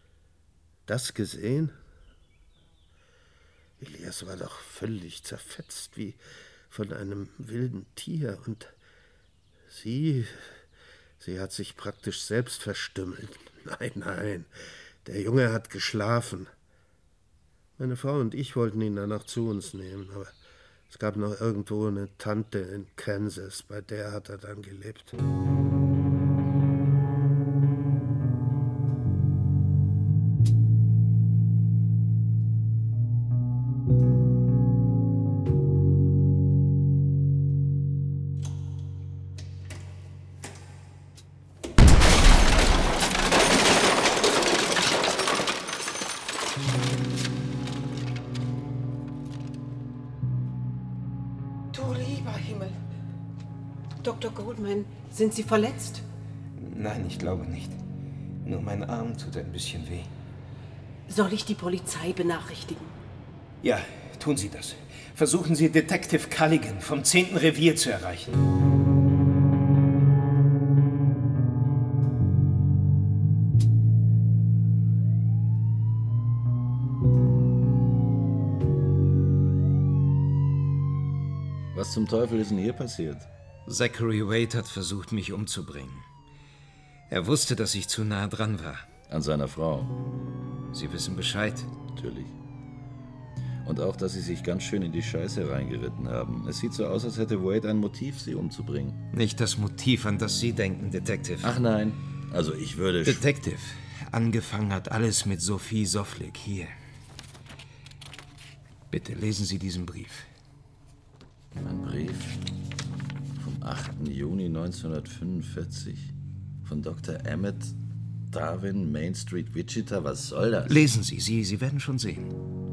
Speaker 14: Das gesehen? Elias war doch völlig zerfetzt, wie von einem wilden Tier. Und sie, sie hat sich praktisch selbst verstümmelt. Nein, nein, der Junge hat geschlafen. Meine Frau und ich wollten ihn danach zu uns nehmen, aber es gab noch irgendwo eine Tante in Kansas, bei der hat er dann gelebt.
Speaker 13: Doktor Goldman, sind Sie verletzt?
Speaker 7: Nein, ich glaube nicht. Nur mein Arm tut ein bisschen weh.
Speaker 13: Soll ich die Polizei benachrichtigen?
Speaker 7: Ja, tun Sie das. Versuchen Sie, Detective Culligan vom zehnten Revier zu erreichen.
Speaker 5: Was zum Teufel ist denn hier passiert?
Speaker 7: Zachary Wade hat versucht, mich umzubringen. Er wusste, dass ich zu nah dran war.
Speaker 5: An seiner Frau?
Speaker 7: Sie wissen Bescheid.
Speaker 5: Natürlich. Und auch, dass Sie sich ganz schön in die Scheiße reingeritten haben. Es sieht so aus, als hätte Wade ein Motiv, Sie umzubringen.
Speaker 7: Nicht das Motiv, an das Sie denken, Detective.
Speaker 5: Ach nein, also ich würde...
Speaker 7: Detective, angefangen hat alles mit Sophie Soflick. Hier. Bitte lesen Sie diesen Brief.
Speaker 5: Ein Brief? Vom achten Juni neunzehnhundertfünfundvierzig von Doktor Emmett Darwin, Main Street, Wichita, was soll das?
Speaker 7: Lesen Sie, Sie, Sie werden schon sehen.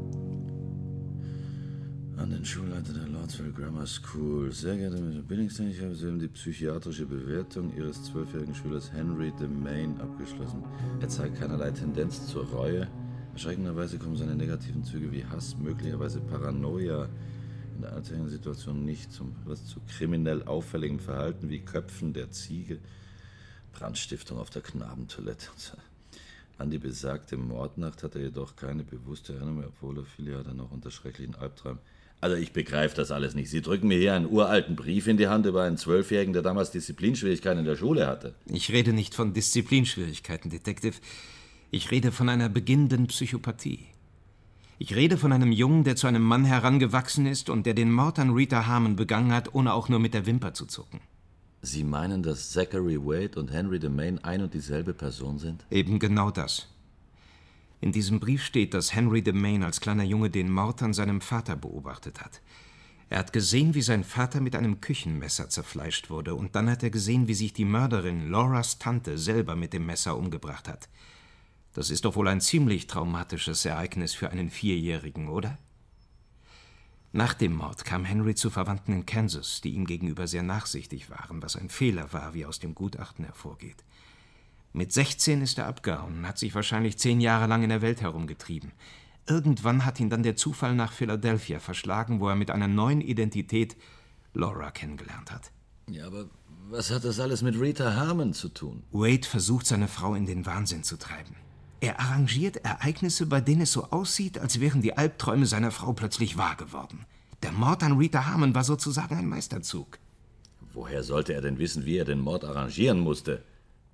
Speaker 5: An den Schulleiter der Lordsville Grammar School. Sehr geehrter Mister Billington, ich habe soeben die psychiatrische Bewertung Ihres zwölfjährigen Schülers Henry DeMaine abgeschlossen. Er zeigt keinerlei Tendenz zur Reue. Erschreckenderweise kommen seine negativen Züge wie Hass, möglicherweise Paranoia in der alltäglichen Situation nicht zum, was zu kriminell auffälligem Verhalten wie Köpfen der Ziege, Brandstiftung auf der Knabentoilette. An die besagte Mordnacht hat er jedoch keine bewusste Erinnerung mehr, obwohl er viele Jahre noch unter schrecklichen Albträumen. Also ich begreife das alles nicht. Sie drücken mir hier einen uralten Brief in die Hand über einen Zwölfjährigen, der damals Disziplinschwierigkeiten in der Schule hatte.
Speaker 7: Ich rede nicht von Disziplinschwierigkeiten, Detective. Ich rede von einer beginnenden Psychopathie. Ich rede von einem Jungen, der zu einem Mann herangewachsen ist und der den Mord an Rita Harmon begangen hat, ohne auch nur mit der Wimper zu zucken.
Speaker 5: Sie meinen, dass Zachary Wade und Henry DeMaine ein und dieselbe Person sind?
Speaker 7: Eben genau das. In diesem Brief steht, dass Henry DeMaine als kleiner Junge den Mord an seinem Vater beobachtet hat. Er hat gesehen, wie sein Vater mit einem Küchenmesser zerfleischt wurde, und dann hat er gesehen, wie sich die Mörderin, Lauras Tante, selber mit dem Messer umgebracht hat. Das ist doch wohl ein ziemlich traumatisches Ereignis für einen Vierjährigen, oder? Nach dem Mord kam Henry zu Verwandten in Kansas, die ihm gegenüber sehr nachsichtig waren, was ein Fehler war, wie aus dem Gutachten hervorgeht. Mit sechzehn ist er abgehauen und hat sich wahrscheinlich zehn Jahre lang in der Welt herumgetrieben. Irgendwann hat ihn dann der Zufall nach Philadelphia verschlagen, wo er mit einer neuen Identität Laura kennengelernt hat.
Speaker 5: Ja, aber was hat das alles mit Rita Harmon zu tun?
Speaker 7: Wade versucht, seine Frau in den Wahnsinn zu treiben. Er arrangiert Ereignisse, bei denen es so aussieht, als wären die Albträume seiner Frau plötzlich wahr geworden. Der Mord an Rita Harmon war sozusagen ein Meisterzug.
Speaker 5: Woher sollte er denn wissen, wie er den Mord arrangieren musste?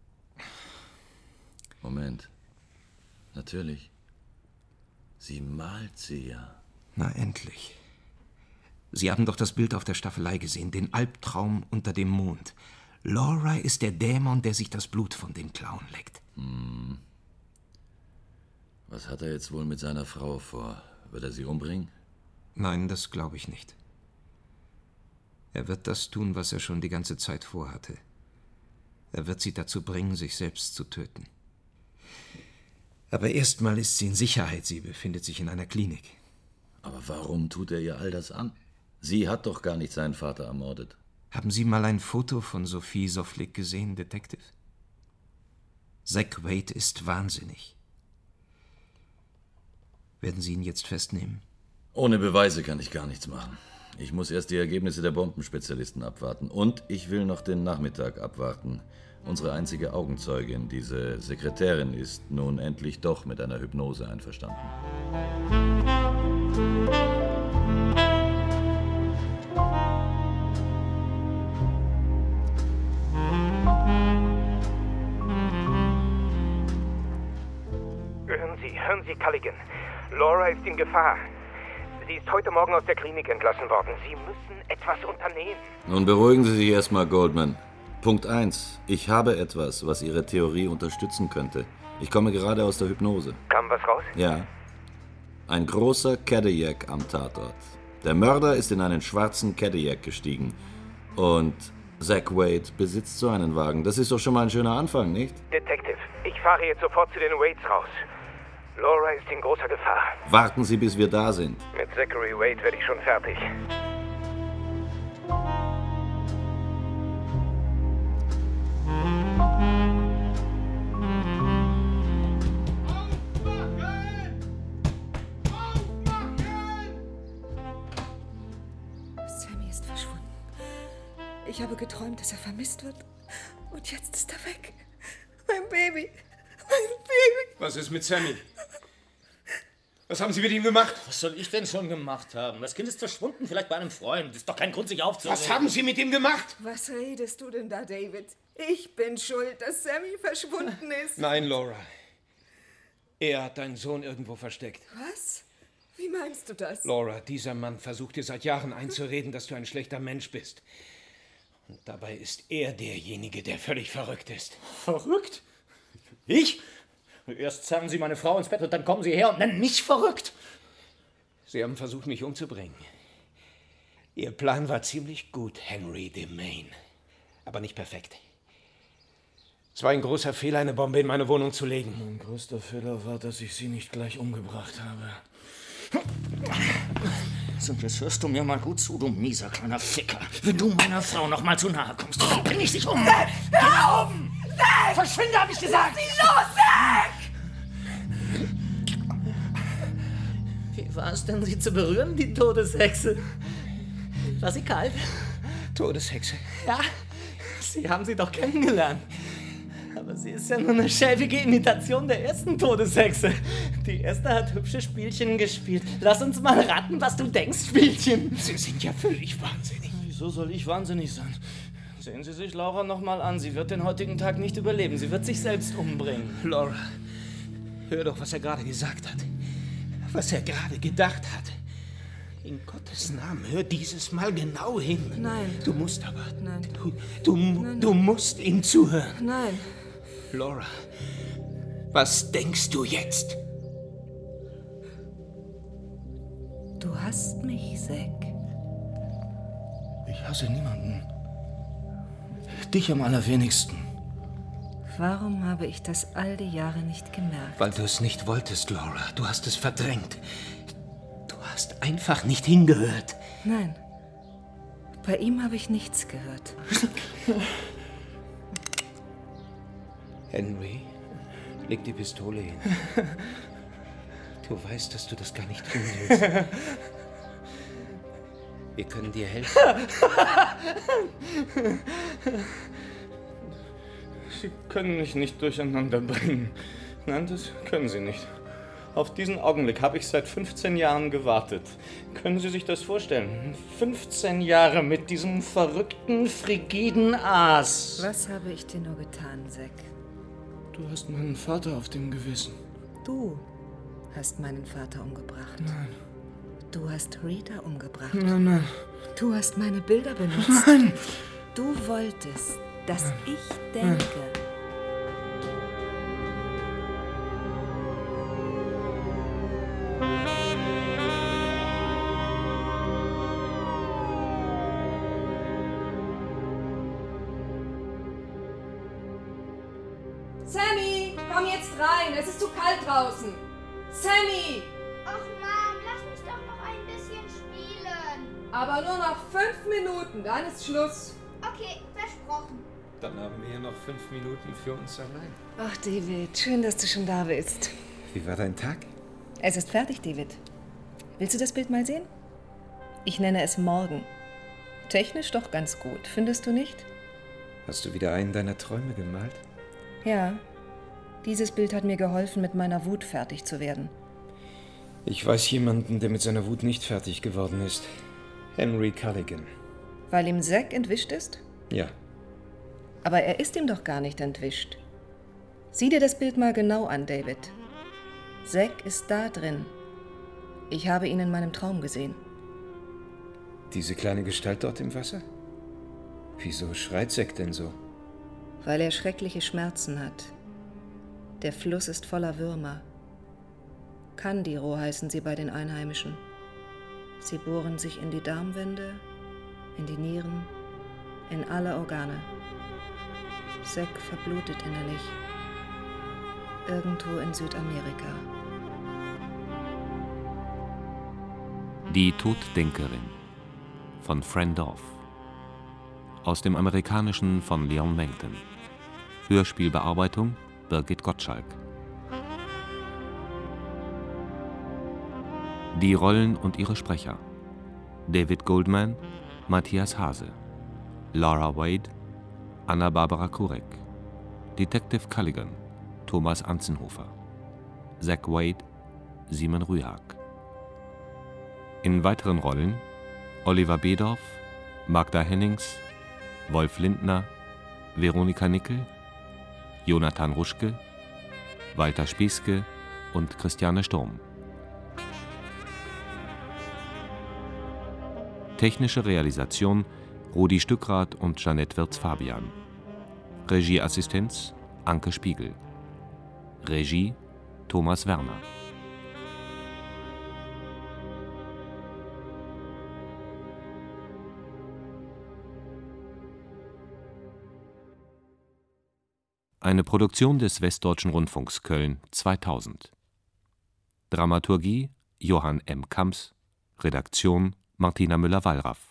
Speaker 5: Moment. Natürlich. Sie malt sie ja.
Speaker 7: Na endlich. Sie haben doch das Bild auf der Staffelei gesehen, den Albtraum unter dem Mond. Laura ist der Dämon, der sich das Blut von den Klauen leckt.
Speaker 5: Hm. Was hat er jetzt wohl mit seiner Frau vor? Wird er sie umbringen?
Speaker 7: Nein, das glaube ich nicht. Er wird das tun, was er schon die ganze Zeit vorhatte. Er wird sie dazu bringen, sich selbst zu töten. Aber erstmal ist sie in Sicherheit. Sie befindet sich in einer Klinik.
Speaker 5: Aber warum tut er ihr all das an? Sie hat doch gar nicht seinen Vater ermordet.
Speaker 7: Haben Sie mal ein Foto von Sophie Soflik gesehen, Detective? Zach Wade ist wahnsinnig. Werden Sie ihn jetzt festnehmen?
Speaker 5: Ohne Beweise kann ich gar nichts machen. Ich muss erst die Ergebnisse der Bombenspezialisten abwarten. Und ich will noch den Nachmittag abwarten. Unsere einzige Augenzeugin, diese Sekretärin, ist nun endlich doch mit einer Hypnose einverstanden.
Speaker 9: Hören Sie, hören Sie, Culligan. Laura ist in Gefahr. Sie ist heute Morgen aus der Klinik entlassen worden. Sie müssen etwas unternehmen.
Speaker 5: Nun beruhigen Sie sich erstmal, Goldman. Punkt eins. Ich habe etwas, was Ihre Theorie unterstützen könnte. Ich komme gerade aus der Hypnose.
Speaker 9: Kam was raus?
Speaker 5: Ja. Ein großer Cadillac am Tatort. Der Mörder ist in einen schwarzen Cadillac gestiegen. Und Zach Wade besitzt so einen Wagen. Das ist doch schon mal ein schöner Anfang, nicht?
Speaker 9: Detective, ich fahre jetzt sofort zu den Wades raus. Laura ist in großer Gefahr.
Speaker 5: Warten Sie, bis wir da sind.
Speaker 9: Mit Zachary Wade werde ich schon fertig.
Speaker 1: Sammy ist verschwunden. Ich habe geträumt, dass er vermisst wird. Und jetzt ist er weg. Mein Baby. Mein Baby.
Speaker 10: Was ist mit Sammy? Was haben Sie mit ihm gemacht?
Speaker 12: Was soll ich denn schon gemacht haben? Das Kind ist verschwunden, vielleicht bei einem Freund. Das ist doch kein Grund, sich aufzuregen.
Speaker 10: Was haben Sie mit ihm gemacht?
Speaker 1: Was redest du denn da, David? Ich bin schuld, dass Sammy verschwunden ist.
Speaker 10: Nein, Laura. Er hat deinen Sohn irgendwo versteckt.
Speaker 1: Was? Wie meinst du das?
Speaker 10: Laura, dieser Mann versucht dir seit Jahren einzureden, dass du ein schlechter Mensch bist. Und dabei ist er derjenige, der völlig verrückt ist.
Speaker 12: Verrückt? Ich? Erst zerren Sie meine Frau ins Bett und dann kommen Sie her und nennen mich verrückt.
Speaker 10: Sie haben versucht, mich umzubringen. Ihr Plan war ziemlich gut, Henry DeMaine. Aber nicht perfekt.
Speaker 7: Es war ein großer Fehler, eine Bombe in meine Wohnung zu legen.
Speaker 15: Mein größter Fehler war, dass ich sie nicht gleich umgebracht habe.
Speaker 16: Und jetzt hörst du mir mal gut zu, du mieser kleiner Ficker. Wenn du meiner Frau noch mal zu nahe kommst, dann bring ich dich um.
Speaker 17: Zack! Hör auf! Zack!
Speaker 16: Verschwinde, hab ich gesagt!
Speaker 17: Lass sie los, Zack!
Speaker 16: Wie war es denn, sie zu berühren, die Todeshexe? War sie kalt?
Speaker 7: Todeshexe?
Speaker 16: Ja, Sie haben sie doch kennengelernt. Aber sie ist ja nur eine schäbige Imitation der ersten Todeshexe. Die erste hat hübsche Spielchen gespielt. Lass uns mal raten, was du denkst, Spielchen.
Speaker 7: Sie sind ja völlig wahnsinnig.
Speaker 15: Wieso soll ich wahnsinnig sein? Sehen Sie sich Laura noch mal an. Sie wird den heutigen Tag nicht überleben. Sie wird sich selbst umbringen.
Speaker 7: Laura, hör doch, was er gerade gesagt hat. Was er gerade gedacht hat. In Gottes Namen, hör dieses Mal genau hin.
Speaker 1: Nein.
Speaker 7: Du musst aber.
Speaker 1: Nein.
Speaker 7: Du, du,
Speaker 1: Nein.
Speaker 7: du musst ihm zuhören.
Speaker 1: Nein.
Speaker 7: Laura, was denkst du jetzt?
Speaker 11: Du hasst mich, Zack.
Speaker 15: Ich hasse niemanden. Dich am allerwenigsten.
Speaker 11: Warum habe ich das all die Jahre nicht gemerkt?
Speaker 7: Weil du es nicht wolltest, Laura. Du hast es verdrängt. Du hast einfach nicht hingehört.
Speaker 11: Nein. Bei ihm habe ich nichts gehört.
Speaker 7: Henry, leg die Pistole hin. Du weißt, dass du das gar nicht tun willst. Wir können dir helfen.
Speaker 15: Sie können mich nicht durcheinander bringen. Nein, das können Sie nicht. Auf diesen Augenblick habe ich seit fünfzehn Jahren gewartet. Können Sie sich das vorstellen? fünfzehn Jahre mit diesem verrückten, frigiden Aas.
Speaker 11: Was habe ich dir nur getan, Zack?
Speaker 15: Du hast meinen Vater auf dem Gewissen.
Speaker 11: Du hast meinen Vater umgebracht.
Speaker 15: Nein.
Speaker 11: Du hast Rita umgebracht.
Speaker 15: Nein, nein.
Speaker 11: Du hast meine Bilder benutzt.
Speaker 15: Nein.
Speaker 11: Du wolltest, dass ich denke.
Speaker 1: Sammy, komm jetzt rein. Es ist zu kalt draußen. Sammy!
Speaker 18: Ach Mom, lass mich doch noch ein bisschen spielen.
Speaker 1: Aber nur noch fünf Minuten, dann ist Schluss.
Speaker 18: Okay, versprochen.
Speaker 7: Dann haben wir ja noch fünf Minuten für uns allein.
Speaker 11: Ach, David, schön, dass du schon da bist.
Speaker 7: Wie war dein Tag?
Speaker 11: Es ist fertig, David. Willst du das Bild mal sehen? Ich nenne es Morgen. Technisch doch ganz gut, findest du nicht?
Speaker 7: Hast du wieder einen deiner Träume gemalt?
Speaker 11: Ja. Dieses Bild hat mir geholfen, mit meiner Wut fertig zu werden.
Speaker 7: Ich weiß jemanden, der mit seiner Wut nicht fertig geworden ist. Henry Culligan.
Speaker 11: Weil ihm Zack entwischt ist?
Speaker 7: Ja.
Speaker 11: Aber er ist ihm doch gar nicht entwischt. Sieh dir das Bild mal genau an, David. Zack ist da drin. Ich habe ihn in meinem Traum gesehen.
Speaker 7: Diese kleine Gestalt dort im Wasser? Wieso schreit Zack denn so?
Speaker 11: Weil er schreckliche Schmerzen hat. Der Fluss ist voller Würmer. Kandiro heißen sie bei den Einheimischen. Sie bohren sich in die Darmwände, in die Nieren, in alle Organe. Zack verblutet innerlich. Irgendwo in Südamerika.
Speaker 4: Die Toddenkerin von Fran Dorff. Aus dem Amerikanischen von Leon Langton. Hörspielbearbeitung Birgit Gottschalk. Die Rollen und ihre Sprecher: David Goldman, Matthias Hase, Laura Wade, Anna-Barbara Kurek, Detective Culligan, Thomas Anzenhofer, Zack Wade, Simon Rühag. In weiteren Rollen Oliver Bedorf, Magda Hennings, Wolf Lindner, Veronika Nickel, Jonathan Ruschke, Walter Spieske und Christiane Sturm. Technische Realisation Rudi Stückrath und Jeanette Wirz-Fabian. Regieassistenz Anke Spiegel. Regie Thomas Werner. Eine Produktion des Westdeutschen Rundfunks Köln zweitausend. Dramaturgie Johann M. Kamps, Redaktion Martina Müller-Wallraff.